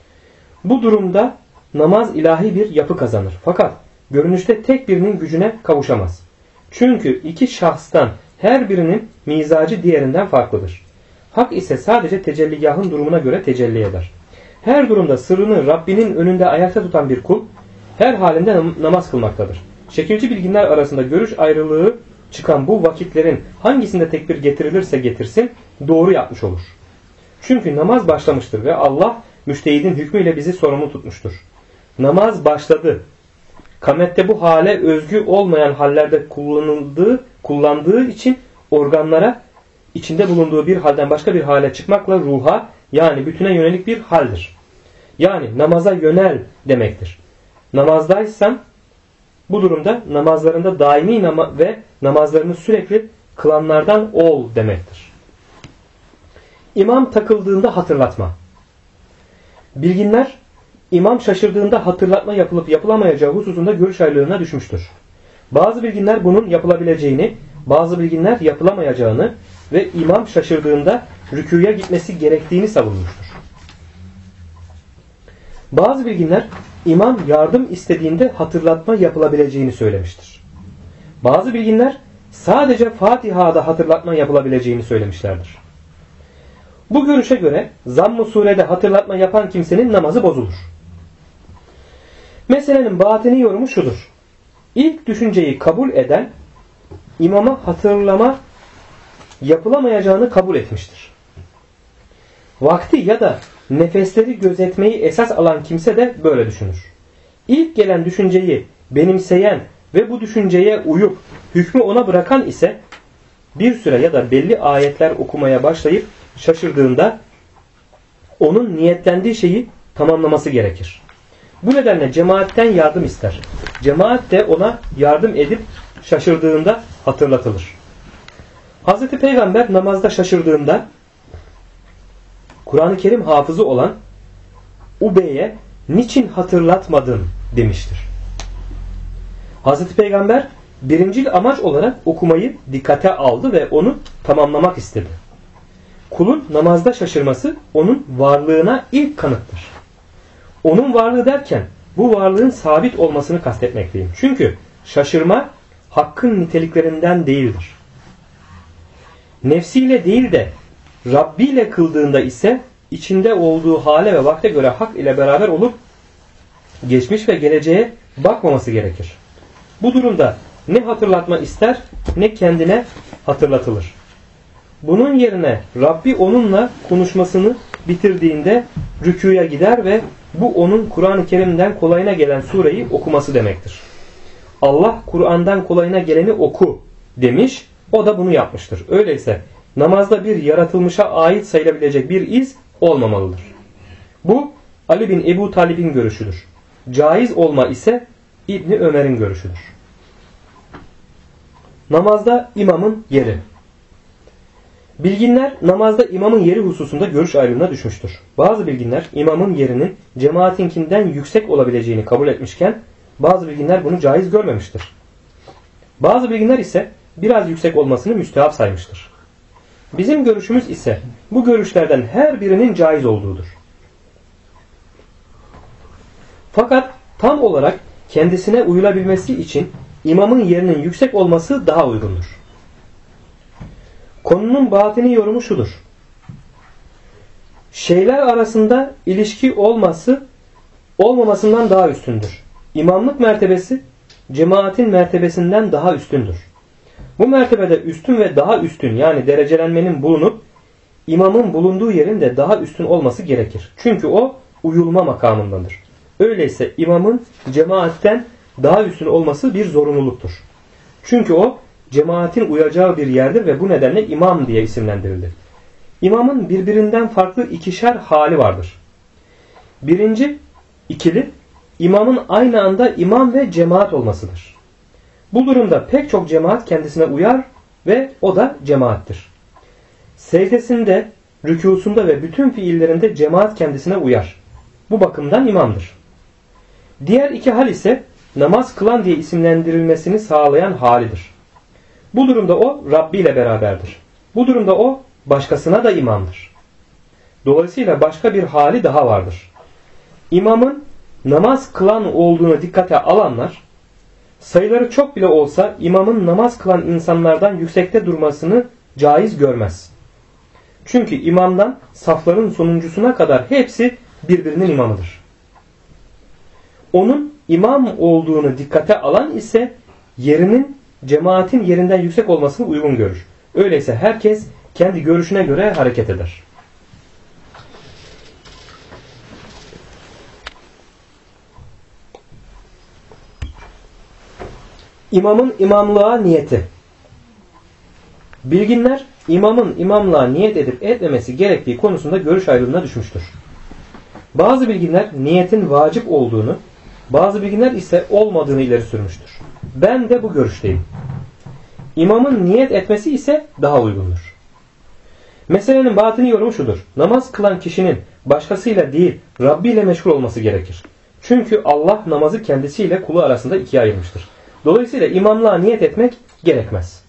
Bu durumda namaz ilahi bir yapı kazanır. Fakat görünüşte tek birinin gücüne kavuşamaz. Çünkü iki şahstan her birinin mizacı diğerinden farklıdır. Hak ise sadece tecelligahın durumuna göre tecelli eder. Her durumda sırrını Rabbinin önünde ayakta tutan bir kul her halinde namaz kılmaktadır. Şekilci bilginler arasında görüş ayrılığı çıkan bu vakitlerin hangisinde tekbir getirilirse getirsin doğru yapmış olur. Çünkü namaz başlamıştır ve Allah müştehidin hükmüyle bizi sorumlu tutmuştur. Namaz başladı. Kamette bu hale özgü olmayan hallerde kullandığı için organlara içinde bulunduğu bir halden başka bir hale çıkmakla ruha yani bütüne yönelik bir haldir. Yani namaza yönel demektir. Namazdaysan Bu durumda namazlarında daimi ve namazlarını sürekli kılanlardan ol demektir. İmam takıldığında hatırlatma. Bilginler imam şaşırdığında hatırlatma yapılıp yapılamayacağı hususunda görüş ayrılığına düşmüştür. Bazı bilginler bunun yapılabileceğini, bazı bilginler yapılamayacağını ve imam şaşırdığında rükûya gitmesi gerektiğini savunmuştur. Bazı bilginler imam yardım istediğinde hatırlatma yapılabileceğini söylemiştir. Bazı bilginler sadece Fatiha'da hatırlatma yapılabileceğini söylemişlerdir. Bu görüşe göre Zamm-ı Sure'de hatırlatma yapan kimsenin namazı bozulur. Meselenin batini yorumu şudur. İlk düşünceyi kabul eden imama hatırlama yapılamayacağını kabul etmiştir. Vakti ya da nefesleri gözetmeyi esas alan kimse de böyle düşünür. İlk gelen düşünceyi benimseyen ve bu düşünceye uyup hükmü ona bırakan ise bir süre ya da belli ayetler okumaya başlayıp şaşırdığında onun niyetlendiği şeyi tamamlaması gerekir. Bu nedenle cemaatten yardım ister. Cemaat de ona yardım edip şaşırdığında hatırlatılır. Hz. Peygamber namazda şaşırdığında Kur'an-ı Kerim hafızı olan Ubey'e niçin hatırlatmadın demiştir. Hz. Peygamber birincil amaç olarak okumayı dikkate aldı ve onu tamamlamak istedi. Kulun namazda şaşırması onun varlığına ilk kanıttır. Onun varlığı derken bu varlığın sabit olmasını kastetmekteyim. Çünkü şaşırma hakkın niteliklerinden değildir. Nefsiyle değil de Rabbi ile kıldığında ise içinde olduğu hale ve vakte göre hak ile beraber olup geçmiş ve geleceğe bakmaması gerekir. Bu durumda ne hatırlatma ister ne kendine hatırlatılır. Bunun yerine Rabbi onunla konuşmasını bitirdiğinde rükûya gider ve bu onun Kur'an-ı Kerim'den kolayına gelen sureyi okuması demektir. Allah Kur'an'dan kolayına geleni oku demiş, o da bunu yapmıştır. Öyleyse namazda bir yaratılmışa ait sayılabilecek bir iz olmamalıdır. Bu Ali bin Ebu Talib'in görüşüdür. Caiz olma ise İbni Ömer'in görüşüdür. Namazda imamın yeri. Bilginler namazda imamın yeri hususunda görüş ayrılığına düşmüştür. Bazı bilginler imamın yerinin cemaatinkinden yüksek olabileceğini kabul etmişken bazı bilginler bunu caiz görmemiştir. Bazı bilginler ise biraz yüksek olmasını müstehap saymıştır. Bizim görüşümüz ise bu görüşlerden her birinin caiz olduğudur. Fakat tam olarak kendisine uyulabilmesi için imamın yerinin yüksek olması daha uygundur. Konunun batini yorumu şudur. Şeyler arasında ilişki olmamasından daha üstündür. İmamlık mertebesi cemaatin mertebesinden daha üstündür. Bu mertebede üstün ve daha üstün yani derecelenmenin bulunup imamın bulunduğu yerin de daha üstün olması gerekir. Çünkü o uyulma makamındadır. Öyleyse imamın cemaatten daha üstün olması bir zorunluluktur. Çünkü o cemaatin uyacağı bir yerdir ve bu nedenle imam diye isimlendirildi. İmamın birbirinden farklı ikişer hali vardır. Birinci, ikili, imamın aynı anda imam ve cemaat olmasıdır. Bu durumda pek çok cemaat kendisine uyar ve o da cemaattir. Secdesinde, rükûsunda ve bütün fiillerinde cemaat kendisine uyar. Bu bakımdan imamdır. Diğer iki hal ise namaz kılan diye isimlendirilmesini sağlayan halidir. Bu durumda o Rabbi ile beraberdir. Bu durumda o başkasına da imamdır. Dolayısıyla başka bir hali daha vardır. İmamın namaz kılan olduğunu dikkate alanlar, sayıları çok bile olsa imamın namaz kılan insanlardan yüksekte durmasını caiz görmez. Çünkü imamdan safların sonuncusuna kadar hepsi birbirinin imamıdır. Onun imam olduğunu dikkate alan ise yerinin cemaatin yerinden yüksek olmasını uygun görür. Öyleyse herkes kendi görüşüne göre hareket eder. İmamın imamlığa niyeti. Bilginler imamın imamlığa niyet edip etmemesi gerektiği konusunda görüş ayrılığına düşmüştür. Bazı bilginler niyetin vacip olduğunu, Bazı bilginler ise olmadığını ileri sürmüştür. Ben de bu görüşteyim. İmamın niyet etmesi ise daha uygundur. Meselenin batini yorumu şudur. Namaz kılan kişinin başkasıyla değil Rabbi ile meşgul olması gerekir. Çünkü Allah namazı kendisiyle kulu arasında ikiye ayırmıştır. Dolayısıyla imamlığa niyet etmek gerekmez.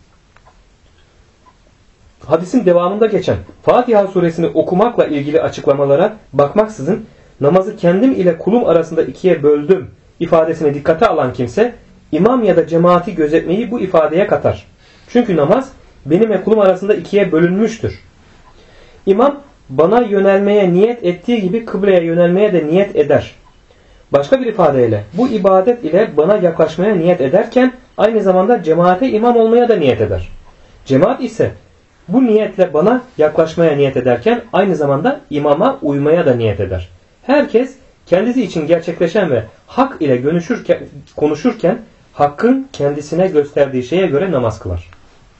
Hadisin devamında geçen Fatiha suresini okumakla ilgili açıklamalara bakmaksızın namazı kendim ile kulum arasında ikiye böldüm ifadesini dikkate alan kimse imam ya da cemaati gözetmeyi bu ifadeye katar. Çünkü namaz benim ve kulum arasında ikiye bölünmüştür. İmam bana yönelmeye niyet ettiği gibi kıbleye yönelmeye de niyet eder. Başka bir ifadeyle bu ibadet ile bana yaklaşmaya niyet ederken aynı zamanda cemaate imam olmaya da niyet eder. Cemaat ise bu niyetle bana yaklaşmaya niyet ederken aynı zamanda imama uymaya da niyet eder. Herkes kendisi için gerçekleşen ve hak ile konuşurken hakkın kendisine gösterdiği şeye göre namaz kılar.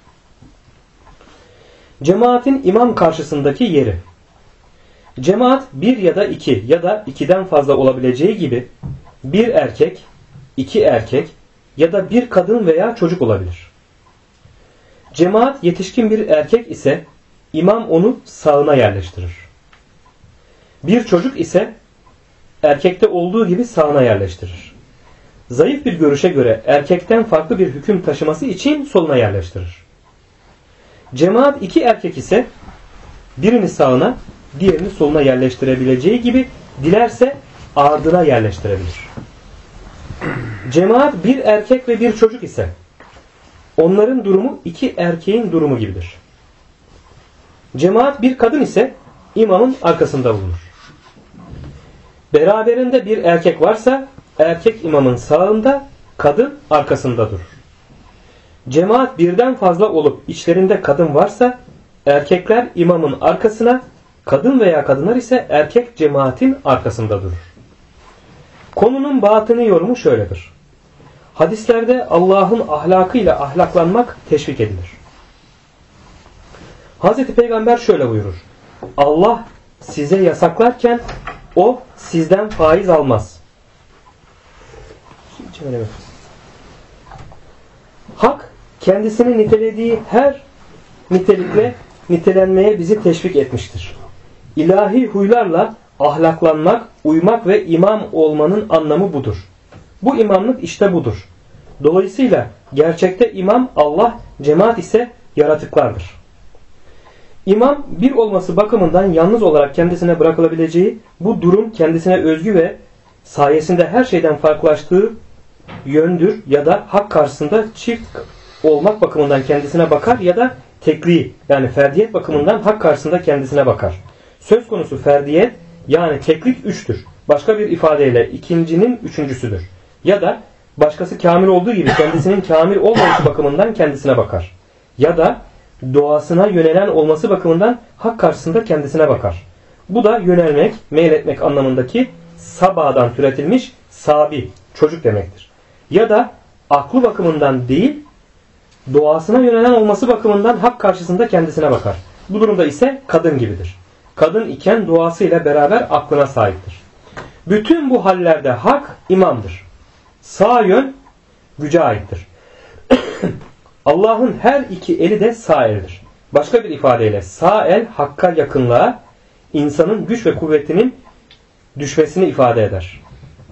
Cemaatin imam karşısındaki yeri. Cemaat bir ya da iki ya da ikiden fazla olabileceği gibi bir erkek, iki erkek ya da bir kadın veya çocuk olabilir. Cemaat yetişkin bir erkek ise imam onu sağına yerleştirir. Bir çocuk ise erkekte olduğu gibi sağına yerleştirir. Zayıf bir görüşe göre erkekten farklı bir hüküm taşıması için soluna yerleştirir. Cemaat iki erkek ise birini sağına, diğerini soluna yerleştirebileceği gibi dilerse ardına yerleştirebilir. Cemaat bir erkek ve bir çocuk ise onların durumu iki erkeğin durumu gibidir. Cemaat bir kadın ise imamın arkasında bulunur. Beraberinde bir erkek varsa erkek imamın sağında, kadın arkasında durur. Cemaat birden fazla olup içlerinde kadın varsa erkekler imamın arkasına, kadın veya kadınlar ise erkek cemaatin arkasında durur. Konunun batını yorumu şöyledir. Hadislerde Allah'ın ahlakıyla ahlaklanmak teşvik edilir. Hazreti Peygamber şöyle buyurur. Allah size yasaklarken o sizden faiz almaz. Hak kendisini nitelediği her nitelikle nitelenmeye bizi teşvik etmiştir. İlahi huylarla ahlaklanmak, uymak ve imam olmanın anlamı budur. Bu imamlık işte budur. Dolayısıyla gerçekte imam Allah, cemaat ise yaratıklardır. İmam bir olması bakımından yalnız olarak kendisine bırakılabileceği bu durum kendisine özgü ve sayesinde her şeyden farklılaştığı yöndür ya da hak karşısında çift olmak bakımından kendisine bakar ya da tekliği yani ferdiyet bakımından hak karşısında kendisine bakar. Söz konusu ferdiyet yani teklik üçtür. Başka bir ifadeyle ikincinin üçüncüsüdür. Ya da başkası kamil olduğu gibi kendisinin kamil olmaması bakımından kendisine bakar. Ya da doğasına yönelen olması bakımından hak karşısında kendisine bakar. Bu da yönelmek, meyletmek anlamındaki sabadan türetilmiş sabi, çocuk demektir. Ya da aklı bakımından değil, doğasına yönelen olması bakımından hak karşısında kendisine bakar. Bu durumda ise kadın gibidir. Kadın iken doğasıyla beraber aklına sahiptir. Bütün bu hallerde hak imamdır. Sağ yön güce aittir. Allah'ın her iki eli de sağ elidir. Başka bir ifadeyle sağ el hakka yakınlığa, insanın güç ve kuvvetinin düşmesini ifade eder.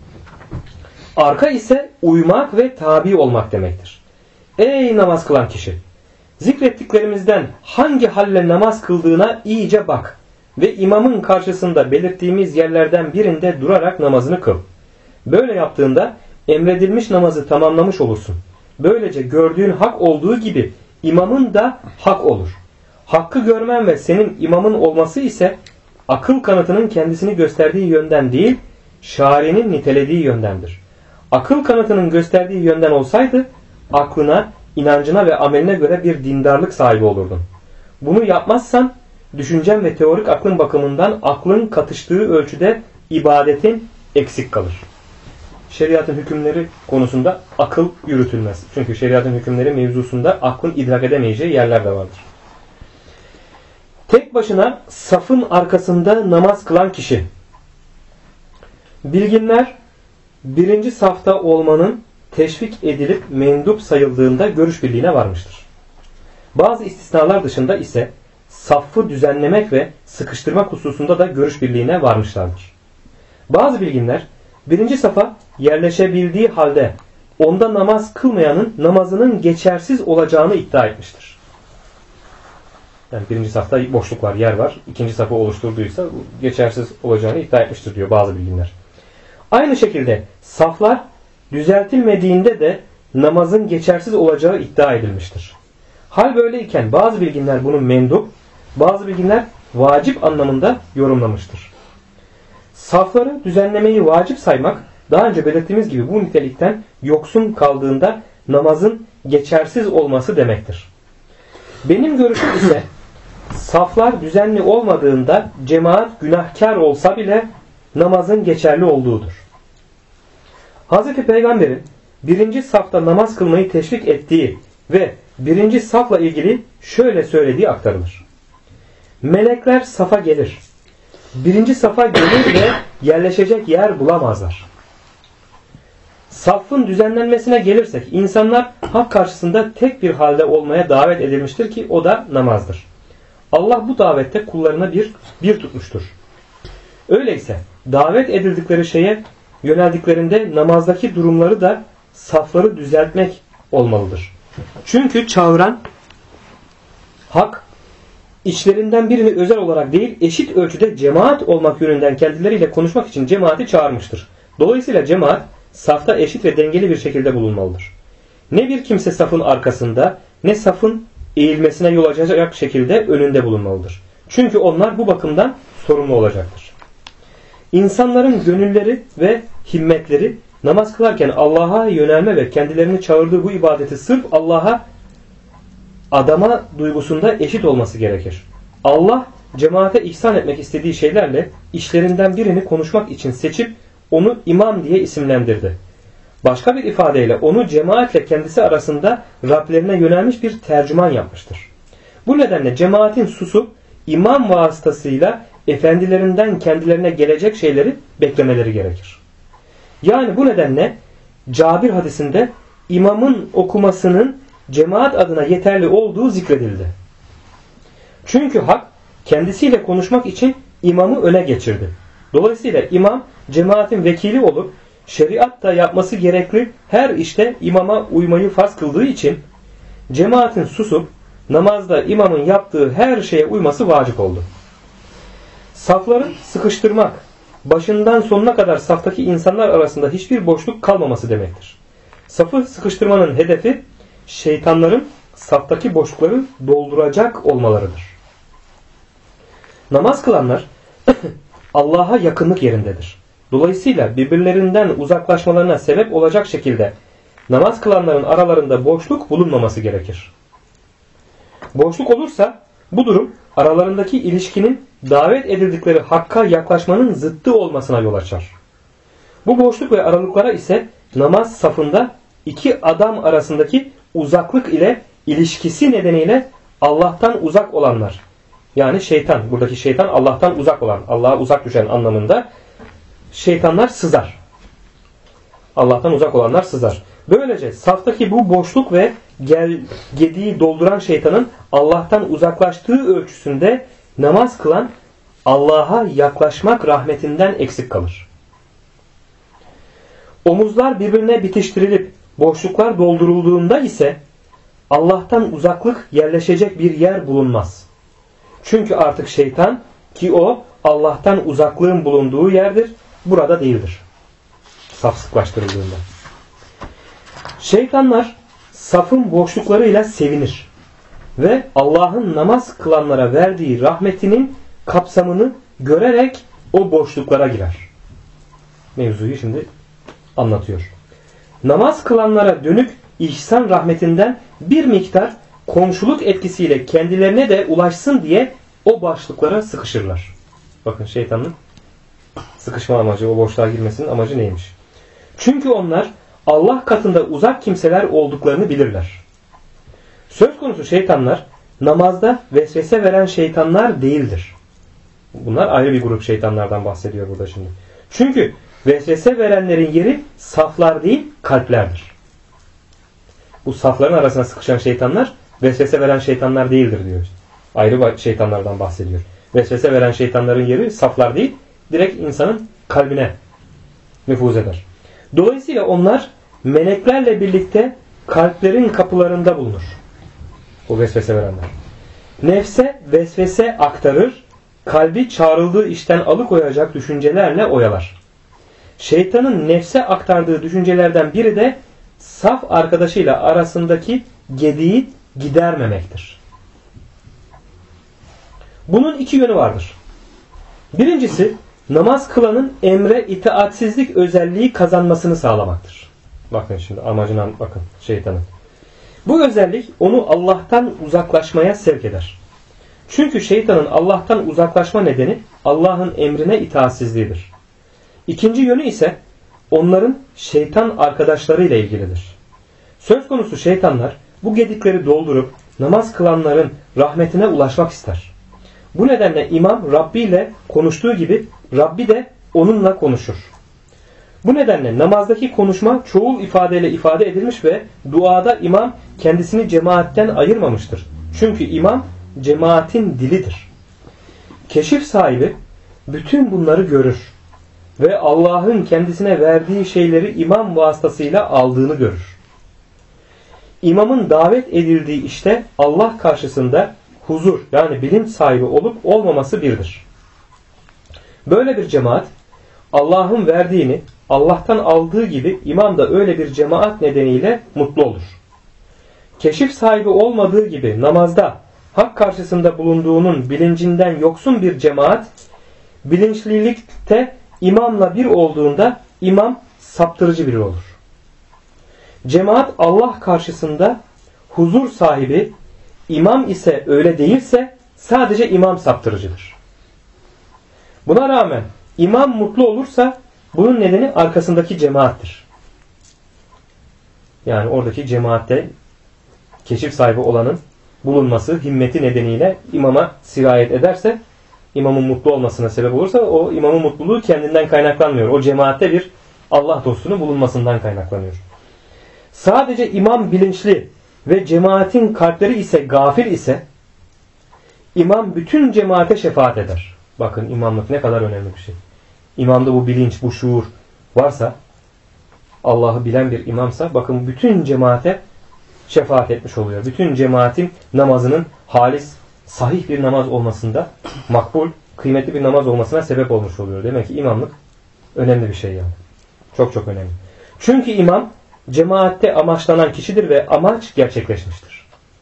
Arka ise uymak ve tabi olmak demektir. Ey namaz kılan kişi! Zikrettiklerimizden hangi halle namaz kıldığına iyice bak ve imamın karşısında belirttiğimiz yerlerden birinde durarak namazını kıl. Böyle yaptığında emredilmiş namazı tamamlamış olursun. Böylece gördüğün hak olduğu gibi imamın da hak olur. Hakkı görmen ve senin imamın olması ise akıl kanıtının kendisini gösterdiği yönden değil, şari'nin nitelediği yöndendir. Akıl kanıtının gösterdiği yönden olsaydı aklına, inancına ve ameline göre bir dindarlık sahibi olurdun. Bunu yapmazsan düşüncen ve teorik aklın bakımından aklın katıştığı ölçüde ibadetin eksik kalır. Şeriatın hükümleri konusunda akıl yürütülmez. Çünkü şeriatın hükümleri mevzusunda aklın idrak edemeyeceği yerler de vardır. Tek başına safın arkasında namaz kılan kişi. Bilginler birinci safta olmanın teşvik edilip mendup sayıldığında görüş birliğine varmıştır. Bazı istisnalar dışında ise saffı düzenlemek ve sıkıştırmak hususunda da görüş birliğine varmışlardır. Bazı bilginler birinci safa yerleşebildiği halde onda namaz kılmayanın namazının geçersiz olacağını iddia etmiştir. Yani birinci safta boşluk var, yer var. İkinci safa oluşturduysa geçersiz olacağını iddia etmiştir diyor bazı bilginler. Aynı şekilde saflar düzeltilmediğinde de namazın geçersiz olacağı iddia edilmiştir. Hal böyleyken bazı bilginler bunu mendup, bazı bilginler vacip anlamında yorumlamıştır. Safları düzenlemeyi vacip saymak, daha önce belirttiğimiz gibi bu nitelikten yoksun kaldığında namazın geçersiz olması demektir. Benim görüşüm ise saflar düzenli olmadığında cemaat günahkar olsa bile namazın geçerli olduğudur. Hz. Peygamber'in birinci safta namaz kılmayı teşvik ettiği ve birinci safla ilgili şöyle söylediği aktarılır. Melekler safa gelir. Birinci safa gelir ve yerleşecek yer bulamazlar. Safın düzenlenmesine gelirsek insanlar hak karşısında tek bir halde olmaya davet edilmiştir ki o da namazdır. Allah bu davette kullarına bir tutmuştur. Öyleyse davet edildikleri şeye yöneldiklerinde namazdaki durumları da safları düzeltmek olmalıdır. Çünkü çağıran hak içlerinden birini özel olarak değil eşit ölçüde cemaat olmak yönünden kendileriyle konuşmak için cemaati çağırmıştır. Dolayısıyla cemaat safta eşit ve dengeli bir şekilde bulunmalıdır. Ne bir kimse safın arkasında ne safın eğilmesine yol açacak şekilde önünde bulunmalıdır. Çünkü onlar bu bakımdan sorumlu olacaktır. İnsanların gönülleri ve himmetleri namaz kılarken Allah'a yönelme ve kendilerini çağırdığı bu ibadeti sırf Allah'a adama duygusunda eşit olması gerekir. Allah cemaate ihsan etmek istediği şeylerle işlerinden birini konuşmak için seçip onu imam diye isimlendirdi. Başka bir ifadeyle onu cemaatle kendisi arasında Rablerine yönelmiş bir tercüman yapmıştır. Bu nedenle cemaatin susup imam vasıtasıyla efendilerinden kendilerine gelecek şeyleri beklemeleri gerekir. Yani bu nedenle Cabir hadisinde imamın okumasının cemaat adına yeterli olduğu zikredildi. Çünkü hak kendisiyle konuşmak için imamı öne geçirdi. Dolayısıyla imam cemaatin vekili olup şeriatta yapması gerekli her işte imama uymayı farz kıldığı için cemaatin susup namazda imamın yaptığı her şeye uyması vacip oldu. Safları sıkıştırmak, başından sonuna kadar saftaki insanlar arasında hiçbir boşluk kalmaması demektir. Safı sıkıştırmanın hedefi şeytanların saftaki boşlukları dolduracak olmalarıdır. Namaz kılanlar Allah'a yakınlık yerindedir. Dolayısıyla birbirlerinden uzaklaşmalarına sebep olacak şekilde namaz kılanların aralarında boşluk bulunmaması gerekir. Boşluk olursa bu durum aralarındaki ilişkinin davet edildikleri hakka yaklaşmanın zıttı olmasına yol açar. Bu boşluk ve aralıklara ise namaz safında iki adam arasındaki uzaklık ile ilişkisi nedeniyle Allah'tan uzak olanlar, yani şeytan, buradaki şeytan Allah'tan uzak olan, Allah'a uzak düşen anlamında şeytanlar sızar. Allah'tan uzak olanlar sızar. Böylece saftaki bu boşluk ve gediği dolduran şeytanın Allah'tan uzaklaştığı ölçüsünde namaz kılan Allah'a yaklaşmak rahmetinden eksik kalır. Omuzlar birbirine bitiştirilip boşluklar doldurulduğunda ise Allah'tan uzaklık yerleşecek bir yer bulunmaz. Çünkü artık şeytan, ki o Allah'tan uzaklığın bulunduğu yerdir, burada değildir. Saf sıklaştırıldığında. Şeytanlar safın boşluklarıyla sevinir ve Allah'ın namaz kılanlara verdiği rahmetinin kapsamını görerek o boşluklara girer. Mevzuyu şimdi anlatıyor. Namaz kılanlara dönük ihsan rahmetinden bir miktar komşuluk etkisiyle kendilerine de ulaşsın diye o boşluklara sıkışırlar. Bakın şeytanın sıkışma amacı, o boşluğa girmesinin amacı neymiş? Çünkü onlar Allah katında uzak kimseler olduklarını bilirler. Söz konusu şeytanlar namazda vesvese veren şeytanlar değildir. Bunlar ayrı bir grup şeytanlardan bahsediyor burada şimdi. Çünkü Vesvese verenlerin yeri saflar değil kalplerdir. Bu safların arasına sıkışan şeytanlar vesvese veren şeytanlar değildir diyor. Ayrı şeytanlardan bahsediyor. Vesvese veren şeytanların yeri saflar değil, direkt insanın kalbine nüfuz eder. Dolayısıyla onlar meleklerle birlikte kalplerin kapılarında bulunur. O vesvese verenler. Nefse vesvese aktarır, kalbi çağrıldığı işten alıkoyacak düşüncelerle oyalar. Şeytanın nefse aktardığı düşüncelerden biri de saf arkadaşıyla arasındaki gediği gidermemektir. Bunun iki yönü vardır. Birincisi, namaz kılanın emre itaatsizlik özelliği kazanmasını sağlamaktır. Bakın şimdi amacına bakın şeytanın. Bu özellik onu Allah'tan uzaklaşmaya sevk eder. Çünkü şeytanın Allah'tan uzaklaşma nedeni Allah'ın emrine itaatsizliğidir. İkinci yönü ise onların şeytan arkadaşlarıyla ilgilidir. Söz konusu şeytanlar bu gedikleri doldurup namaz kılanların rahmetine ulaşmak ister. Bu nedenle imam Rabbi ile konuştuğu gibi Rabbi de onunla konuşur. Bu nedenle namazdaki konuşma çoğul ifadeyle ifade edilmiş ve duada imam kendisini cemaatten ayırmamıştır. Çünkü imam cemaatin dilidir. Keşif sahibi bütün bunları görür ve Allah'ın kendisine verdiği şeyleri imam vasıtasıyla aldığını görür. İmamın davet edildiği işte Allah karşısında huzur yani bilinç sahibi olup olmaması birdir. Böyle bir cemaat Allah'ın verdiğini Allah'tan aldığı gibi imam da öyle bir cemaat nedeniyle mutlu olur. Keşif sahibi olmadığı gibi namazda hak karşısında bulunduğunun bilincinden yoksun bir cemaat bilinçlilikte imamla bir olduğunda imam saptırıcı biri olur. Cemaat Allah karşısında huzur sahibi, imam ise öyle değilse sadece imam saptırıcıdır. Buna rağmen imam mutlu olursa bunun nedeni arkasındaki cemaattir. Yani oradaki cemaatte keşif sahibi olanın bulunması, himmeti nedeniyle imama sirayet ederse, imamın mutlu olmasına sebep olursa o imamın mutluluğu kendinden kaynaklanmıyor. O cemaatte bir Allah dostunun bulunmasından kaynaklanıyor. Sadece imam bilinçli ve cemaatin kalpleri ise gafil ise imam bütün cemaate şefaat eder. Bakın imamlık ne kadar önemli bir şey. İmamda bu bilinç, bu şuur varsa, Allah'ı bilen bir imamsa bakın bütün cemaate şefaat etmiş oluyor. Bütün cemaatin namazının halis, sahih bir namaz olmasında, makbul, kıymetli bir namaz olmasına sebep olmuş oluyor. Demek ki imamlık önemli bir şey yani. Çok çok önemli. Çünkü imam cemaatte amaçlanan kişidir ve amaç gerçekleşmiştir.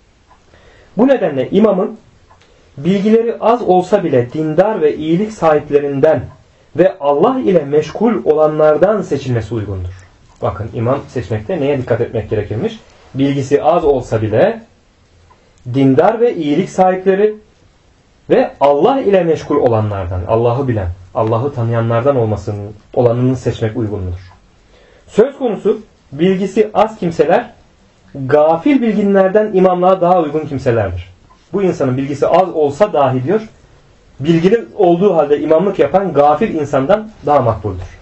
Bu nedenle imamın bilgileri az olsa bile dindar ve iyilik sahiplerinden ve Allah ile meşgul olanlardan seçilmesi uygundur. Bakın imam seçmekte neye dikkat etmek gerekirmiş? Bilgisi az olsa bile dindar ve iyilik sahipleri ve Allah ile meşgul olanlardan, Allah'ı bilen, Allah'ı tanıyanlardan olanını seçmek uygundur. Söz konusu bilgisi az kimseler, gafil bilginlerden imamlığa daha uygun kimselerdir. Bu insanın bilgisi az olsa dahi diyor, bilgili olduğu halde imamlık yapan gafil insandan daha makbuldür.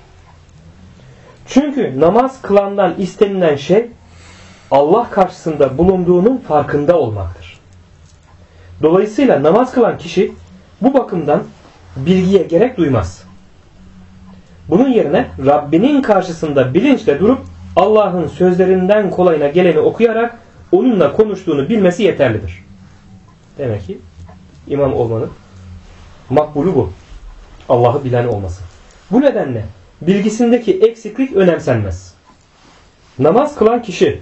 Çünkü namaz kılandan istenilen şey Allah karşısında bulunduğunun farkında olmaktır. Dolayısıyla namaz kılan kişi bu bakımdan bilgiye gerek duymaz. Bunun yerine Rabbinin karşısında bilinçle durup Allah'ın sözlerinden kolayına geleni okuyarak onunla konuştuğunu bilmesi yeterlidir. Demek ki imam olmanın makbulü bu. Allah'ı bilen olması. Bu nedenle bilgisindeki eksiklik önemsenmez. Namaz kılan kişi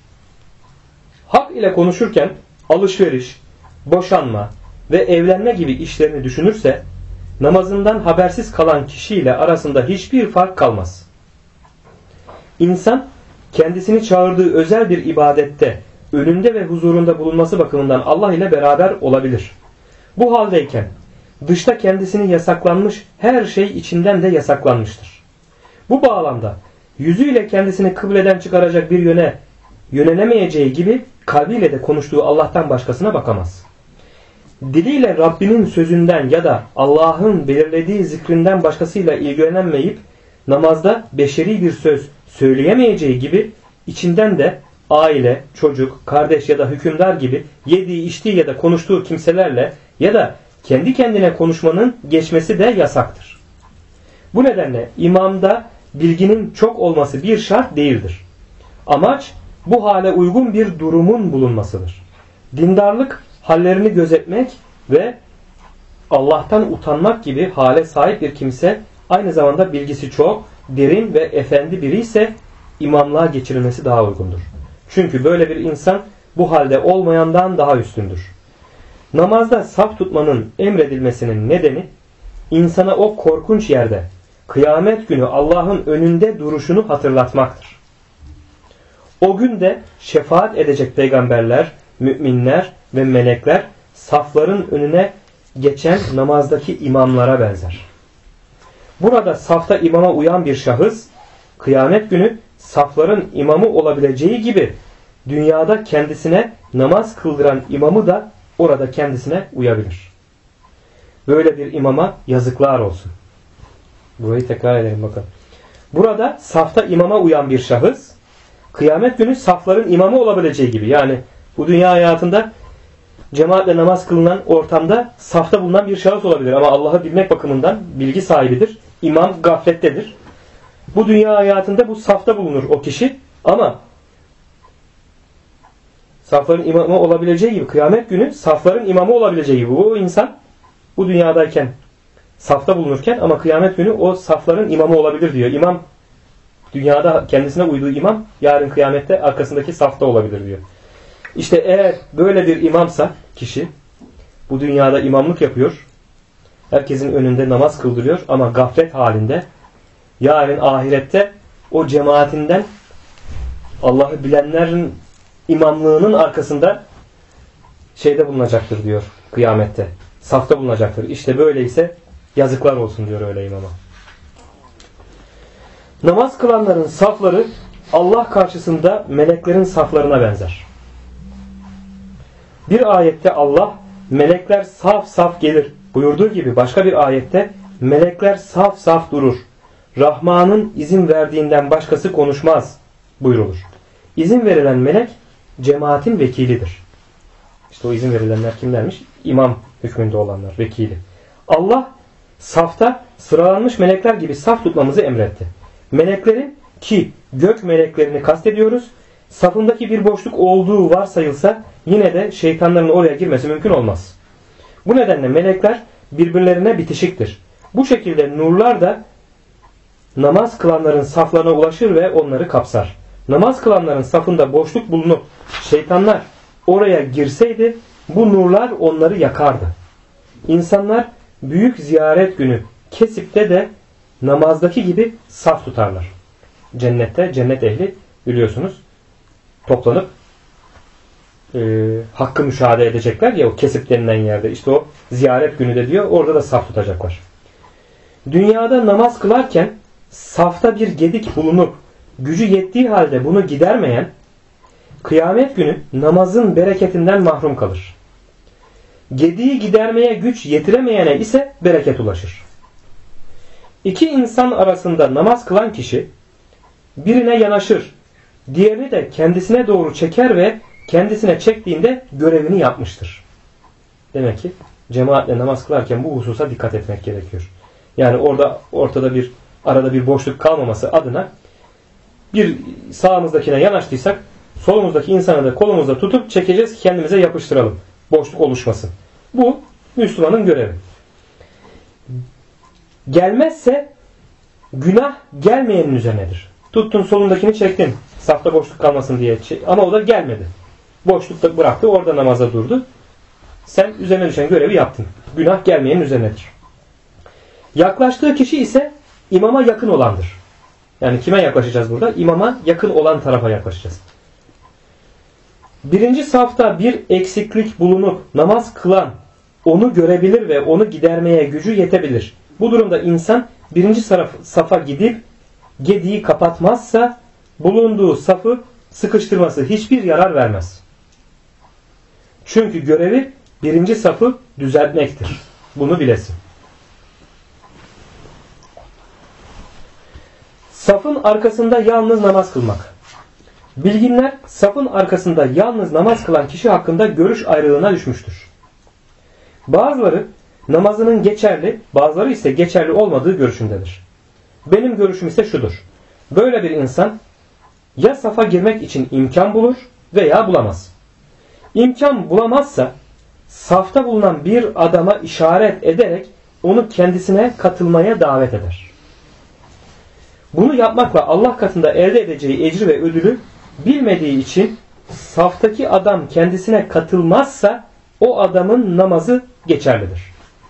hak ile konuşurken alışveriş, boşanma ve evlenme gibi işlerini düşünürse namazından habersiz kalan kişiyle arasında hiçbir fark kalmaz. İnsan kendisini çağırdığı özel bir ibadette önünde ve huzurunda bulunması bakımından Allah ile beraber olabilir. Bu haldeyken dışta kendisini yasaklanmış her şey içinden de yasaklanmıştır. Bu bağlamda yüzüyle kendisini kıbleden çıkaracak bir yöne yönelemeyeceği gibi kalbiyle de konuştuğu Allah'tan başkasına bakamaz. Diliyle Rabbinin sözünden ya da Allah'ın belirlediği zikrinden başkasıyla ilgilenemeyip namazda beşeri bir söz söyleyemeyeceği gibi içinden de aile, çocuk, kardeş ya da hükümdar gibi yediği, içtiği ya da konuştuğu kimselerle ya da kendi kendine konuşmanın geçmesi de yasaktır. Bu nedenle imamda bilginin çok olması bir şart değildir. Amaç bu hale uygun bir durumun bulunmasıdır. Dindarlık hallerini gözetmek ve Allah'tan utanmak gibi hale sahip bir kimse aynı zamanda bilgisi çok, derin ve efendi biri ise imamlığa geçirilmesi daha uygundur. Çünkü böyle bir insan bu halde olmayandan daha üstündür. Namazda saf tutmanın emredilmesinin nedeni insana o korkunç yerde kıyamet günü Allah'ın önünde duruşunu hatırlatmaktır. O günde şefaat edecek peygamberler, müminler ve melekler safların önüne geçen namazdaki imamlara benzer. Burada safta imama uyan bir şahıs, kıyamet günü safların imamı olabileceği gibi dünyada kendisine namaz kıldıran imamı da orada kendisine uyabilir. Böyle bir imama yazıklar olsun. Burayı tekrar edelim bakın. Burada safta imama uyan bir şahıs, kıyamet günü safların imamı olabileceği gibi, yani bu dünya hayatında cemaatle namaz kılınan ortamda safta bulunan bir şahıs olabilir ama Allah'ı bilmek bakımından bilgi sahibidir. İmam gaflettedir. Bu dünya hayatında bu safta bulunur o kişi ama safların imamı olabileceği gibi kıyamet günü safların imamı olabileceği gibi bu insan bu dünyadayken safta bulunurken ama kıyamet günü o safların imamı olabilir diyor. İmam dünyada kendisine uyduğu imam yarın kıyamette arkasındaki safta olabilir diyor. İşte eğer böyle bir imamsa kişi bu dünyada imamlık yapıyor, herkesin önünde namaz kıldırıyor ama gaflet halinde, yarın ahirette o cemaatinden Allah'ı bilenlerin imamlığının arkasında bulunacaktır diyor kıyamette. Safta bulunacaktır. İşte böyleyse yazıklar olsun diyor öyle imama. Namaz kılanların safları Allah karşısında meleklerin saflarına benzer. Bir ayette Allah melekler saf saf gelir buyurduğu gibi başka bir ayette melekler saf saf durur. Rahman'ın izin verdiğinden başkası konuşmaz buyurulur. İzin verilen melek cemaatin vekilidir. İşte o izin verilenler kimlermiş? İmam hükmünde olanlar, vekili. Allah safta sıralanmış melekler gibi saf tutmamızı emretti. Meleklerin, ki gök meleklerini kastediyoruz, safındaki bir boşluk olduğu varsayılsa yine de şeytanların oraya girmesi mümkün olmaz. Bu nedenle melekler birbirlerine bitişiktir. Bu şekilde nurlar da namaz kılanların saflarına ulaşır ve onları kapsar. Namaz kılanların safında boşluk bulunup şeytanlar oraya girseydi bu nurlar onları yakardı. İnsanlar büyük ziyaret günü Kesip'te de namazdaki gibi saf tutarlar. Cennette cennet ehli biliyorsunuz toplanıp hakkı müşahede edecekler ya o Kesip denilen yerde. İşte o ziyaret günü de diyor orada da saf tutacaklar. Dünyada namaz kılarken safta bir gedik bulunup gücü yettiği halde bunu gidermeyen kıyamet günü namazın bereketinden mahrum kalır. Gediği gidermeye güç yetiremeyene ise bereket ulaşır. İki insan arasında namaz kılan kişi birine yanaşır, diğerini de kendisine doğru çeker ve kendisine çektiğinde görevini yapmıştır. Demek ki cemaatle namaz kılarken bu hususa dikkat etmek gerekiyor. Yani ortada arada bir boşluk kalmaması adına bir sağımızdakine yanaştıysak solumuzdaki insanı da kolumuzda tutup çekeceğiz ki kendimize yapıştıralım. Boşluk oluşmasın. Bu Müslümanın görevi. Gelmezse günah gelmeyenin üzerinedir. Tuttun solundakini çektin. Safta boşluk kalmasın diye. Ama o da gelmedi. Boşlukta bıraktı. Orada namaza durdu. Sen üzerine düşen görevi yaptın. Günah gelmeyenin üzerinedir. Yaklaştığı kişi ise imama yakın olandır. Yani kime yaklaşacağız burada? İmama yakın olan tarafa yaklaşacağız. Birinci safta bir eksiklik bulunup namaz kılan onu görebilir ve onu gidermeye gücü yetebilir. Bu durumda insan birinci safa gidip gediği kapatmazsa bulunduğu safı sıkıştırması hiçbir yarar vermez. Çünkü görevi birinci safı düzeltmektir. Bunu bilesin. Safın arkasında yalnız namaz kılmak. Bilginler safın arkasında yalnız namaz kılan kişi hakkında görüş ayrılığına düşmüştür. Bazıları namazının geçerli, bazıları ise geçerli olmadığı görüşündedir. Benim görüşüm ise şudur. Böyle bir insan ya safa girmek için imkan bulur veya bulamaz. İmkan bulamazsa safta bulunan bir adama işaret ederek onu kendisine katılmaya davet eder. Bunu yapmakla Allah katında elde edeceği ecri ve ödülü bilmediği için saftaki adam kendisine katılmazsa o adamın namazı geçerlidir.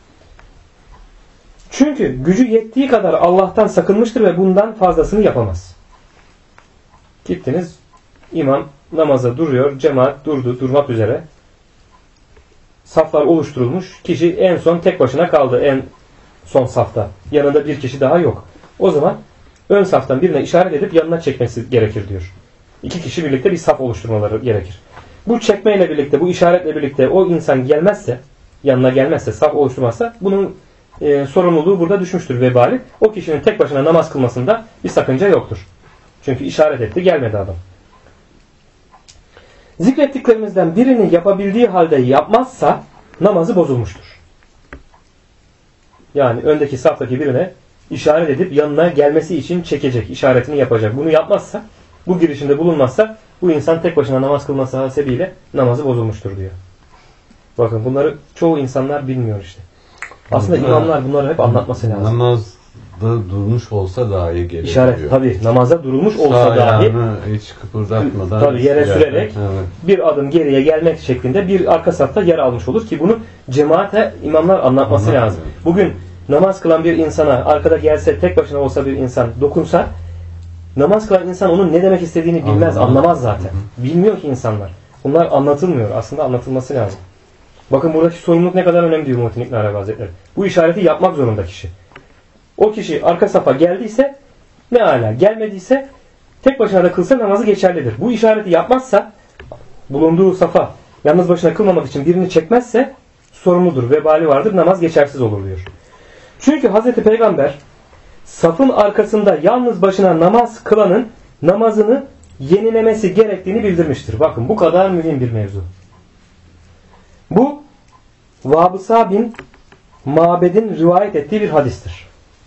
Çünkü gücü yettiği kadar Allah'tan sakınmıştır ve bundan fazlasını yapamaz. Gittiniz, imam namaza duruyor, cemaat durmak üzere. Saflar oluşturulmuş, kişi en son tek başına kaldı en son safta. Yanında bir kişi daha yok. O zaman ön saftan birine işaret edip yanına çekmesi gerekir diyor. İki kişi birlikte bir saf oluşturmaları gerekir. Bu çekmeyle birlikte, bu işaretle birlikte o insan gelmezse, yanına gelmezse, saf oluşturmazsa bunun sorumluluğu burada düşmüştür, vebali. O kişinin tek başına namaz kılmasında bir sakınca yoktur. Çünkü işaret etti, gelmedi adam. Zikrettiklerimizden birini yapabildiği halde yapmazsa namazı bozulmuştur. Yani öndeki saftaki birine işaret edip yanına gelmesi için çekecek, işaretini yapacak. Bunu yapmazsa, bu girişimde bulunmazsa bu insan tek başına namaz kılması hasebiyle namazı bozulmuştur diyor. Bakın bunları çoğu insanlar bilmiyor işte. Aslında imamlar bunları hep anlatması lazım. Namazda durmuş olsa dahi gerekiyor. İşaret tabii. Namazda durmuş olsa sağ dahi hiç kıpırdatmadan tabii yere sürerek evet, bir adım geriye gelmek şeklinde bir arka safta yer almış olur ki bunu cemaate imamlar anlatması lazım. Bugün namaz kılan bir insana arkada gelse, tek başına olsa bir insan dokunsa, namaz kılan insan onun ne demek istediğini bilmez, anlamaz zaten. Bilmiyor ki insanlar. Bunlar anlatılmıyor. Aslında anlatılması lazım. Bakın buradaki sorumluluk ne kadar önemli diyor Muhittin İbn Arabi Hazretleri. Bu işareti yapmak zorunda kişi. O kişi arka safa geldiyse ne ala, gelmediyse tek başına da kılsa namazı geçerlidir. Bu işareti yapmazsa, bulunduğu safa yalnız başına kılmamak için birini çekmezse sorumludur, vebali vardır, namaz geçersiz olur diyor. Çünkü Hazreti Peygamber safın arkasında yalnız başına namaz kılanın namazını yenilemesi gerektiğini bildirmiştir. Bakın bu kadar mühim bir mevzu. Bu Vabısa bin Mabed'in rivayet ettiği bir hadistir.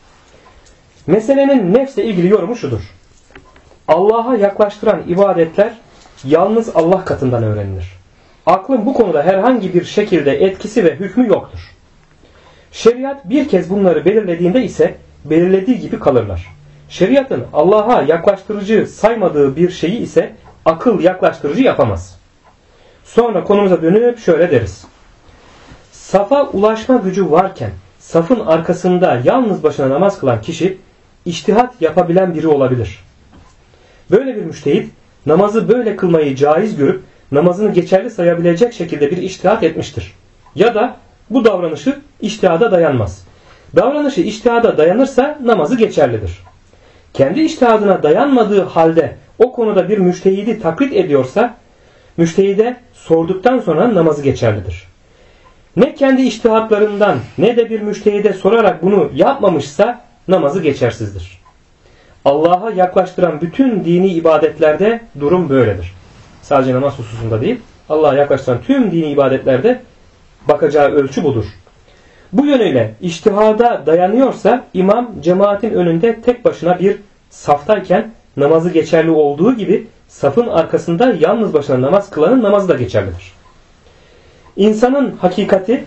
Meselenin nefsle ilgili yorumu şudur. Allah'a yaklaştıran ibadetler yalnız Allah katından öğrenilir. Aklın bu konuda herhangi bir şekilde etkisi ve hükmü yoktur. Şeriat bir kez bunları belirlediğinde ise belirlediği gibi kalırlar. Şeriatın Allah'a yaklaştırıcı saymadığı bir şeyi ise akıl yaklaştırıcı yapamaz. Sonra konumuza dönüp şöyle deriz. Safa ulaşma gücü varken safın arkasında yalnız başına namaz kılan kişi içtihat yapabilen biri olabilir. Böyle bir müştehit namazı böyle kılmayı caiz görüp namazını geçerli sayabilecek şekilde bir içtihat etmiştir. Ya da bu davranışı içtihada dayanmaz. Davranışı içtihada dayanırsa namazı geçerlidir. Kendi içtihadına dayanmadığı halde o konuda bir müştehidi taklit ediyorsa müştehide sorduktan sonra namazı geçerlidir. Ne kendi içtihatlarından ne de bir müştehide sorarak bunu yapmamışsa namazı geçersizdir. Allah'a yaklaştıran bütün dini ibadetlerde durum böyledir. Sadece namaz hususunda değil, Allah'a yaklaştıran tüm dini ibadetlerde bakacağı ölçü budur. Bu yönüyle içtihada dayanıyorsa imam cemaatin önünde tek başına bir saftayken namazı geçerli olduğu gibi safın arkasında yalnız başına namaz kılanın namazı da geçerlidir. İnsanın hakikati,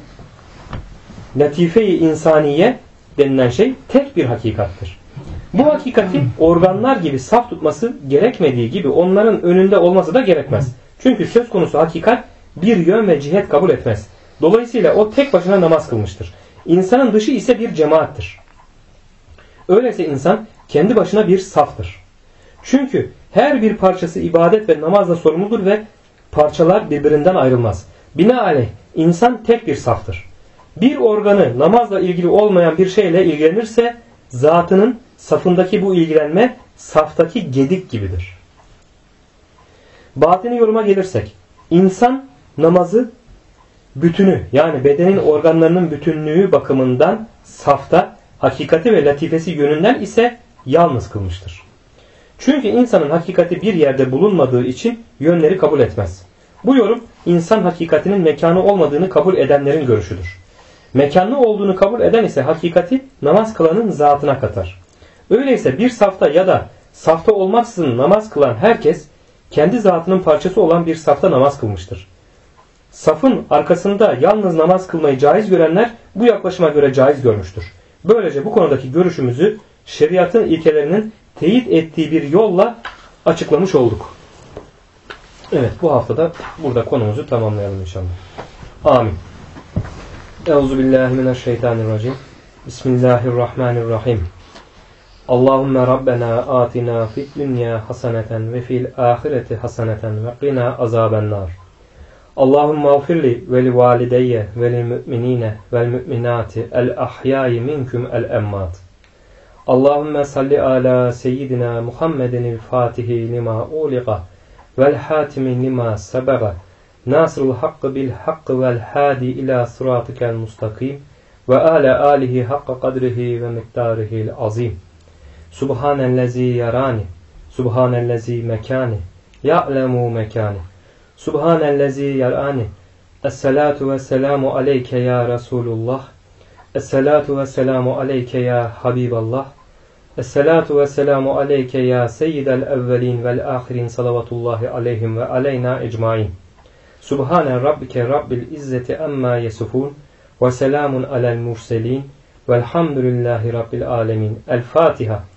latife-i insaniye denilen şey tek bir hakikattir. Bu hakikati organlar gibi saf tutması gerekmediği gibi onların önünde olması da gerekmez. Çünkü söz konusu hakikat bir yön ve cihet kabul etmez. Dolayısıyla o tek başına namaz kılmıştır. İnsanın dışı ise bir cemaattir. Öyleyse insan kendi başına bir saftır. Çünkü her bir parçası ibadet ve namazla sorumludur ve parçalar birbirinden ayrılmaz. Binaenaleyh insan tek bir saftır. Bir organı namazla ilgili olmayan bir şeyle ilgilenirse zatının safındaki bu ilgilenme saftaki gedik gibidir. Batini yoruma gelirsek, insan namazı bütünü yani bedenin organlarının bütünlüğü bakımından safta, hakikati ve latifesi yönünden ise yalnız kılmıştır. Çünkü insanın hakikati bir yerde bulunmadığı için yönleri kabul etmez. Bu yorum insan hakikatinin mekanı olmadığını kabul edenlerin görüşüdür. Mekanlı olduğunu kabul eden ise hakikati namaz kılanın zatına katar. Öyleyse bir safta ya da safta olmaksızın namaz kılan herkes kendi zatının parçası olan bir safta namaz kılmıştır. Safın arkasında yalnız namaz kılmayı caiz görenler bu yaklaşıma göre caiz görmüştür. Böylece bu konudaki görüşümüzü şeriatın ilkelerinin teyit ettiği bir yolla açıklamış olduk. Evet, bu haftada burada konumuzu tamamlayalım inşallah. Amin. Euzubillahimineşşeytanirracim. Bismillahirrahmanirrahim. Allahümme Rabbena atina fid dünya haseneten ve fil ahireti haseneten ve qina azabennar. Allahümme ağfirli ve li valideyye ve lil müminine vel müminati el ahyai minkum el emmat. Allahümme salli ala seyyidina Muhammedin fatihi lima uliqa vel hatimin lima sebaga nasrul hakkı bil hakkı vel hadi ila sıratikel mustakim ve ala alihi hakka kadrihi ve miktarihil azim. Subhanellezi yarani, subhanellezi mekani, ya'lemu mekani, subhanellezi yarani. Esselatu ve selamu aleyke ya Resulullah, esselatu ve selamu aleyke ya Habiballah, esselatu ve selamu aleyke ya seyyidel evvelin vel ahirin salavatullahi aleyhim ve aleyna ecmain. Subhane rabbike rabbil izzeti amma yesufun ve selamun alel murselin velhamdülillahi rabbil alemin. El Fatiha.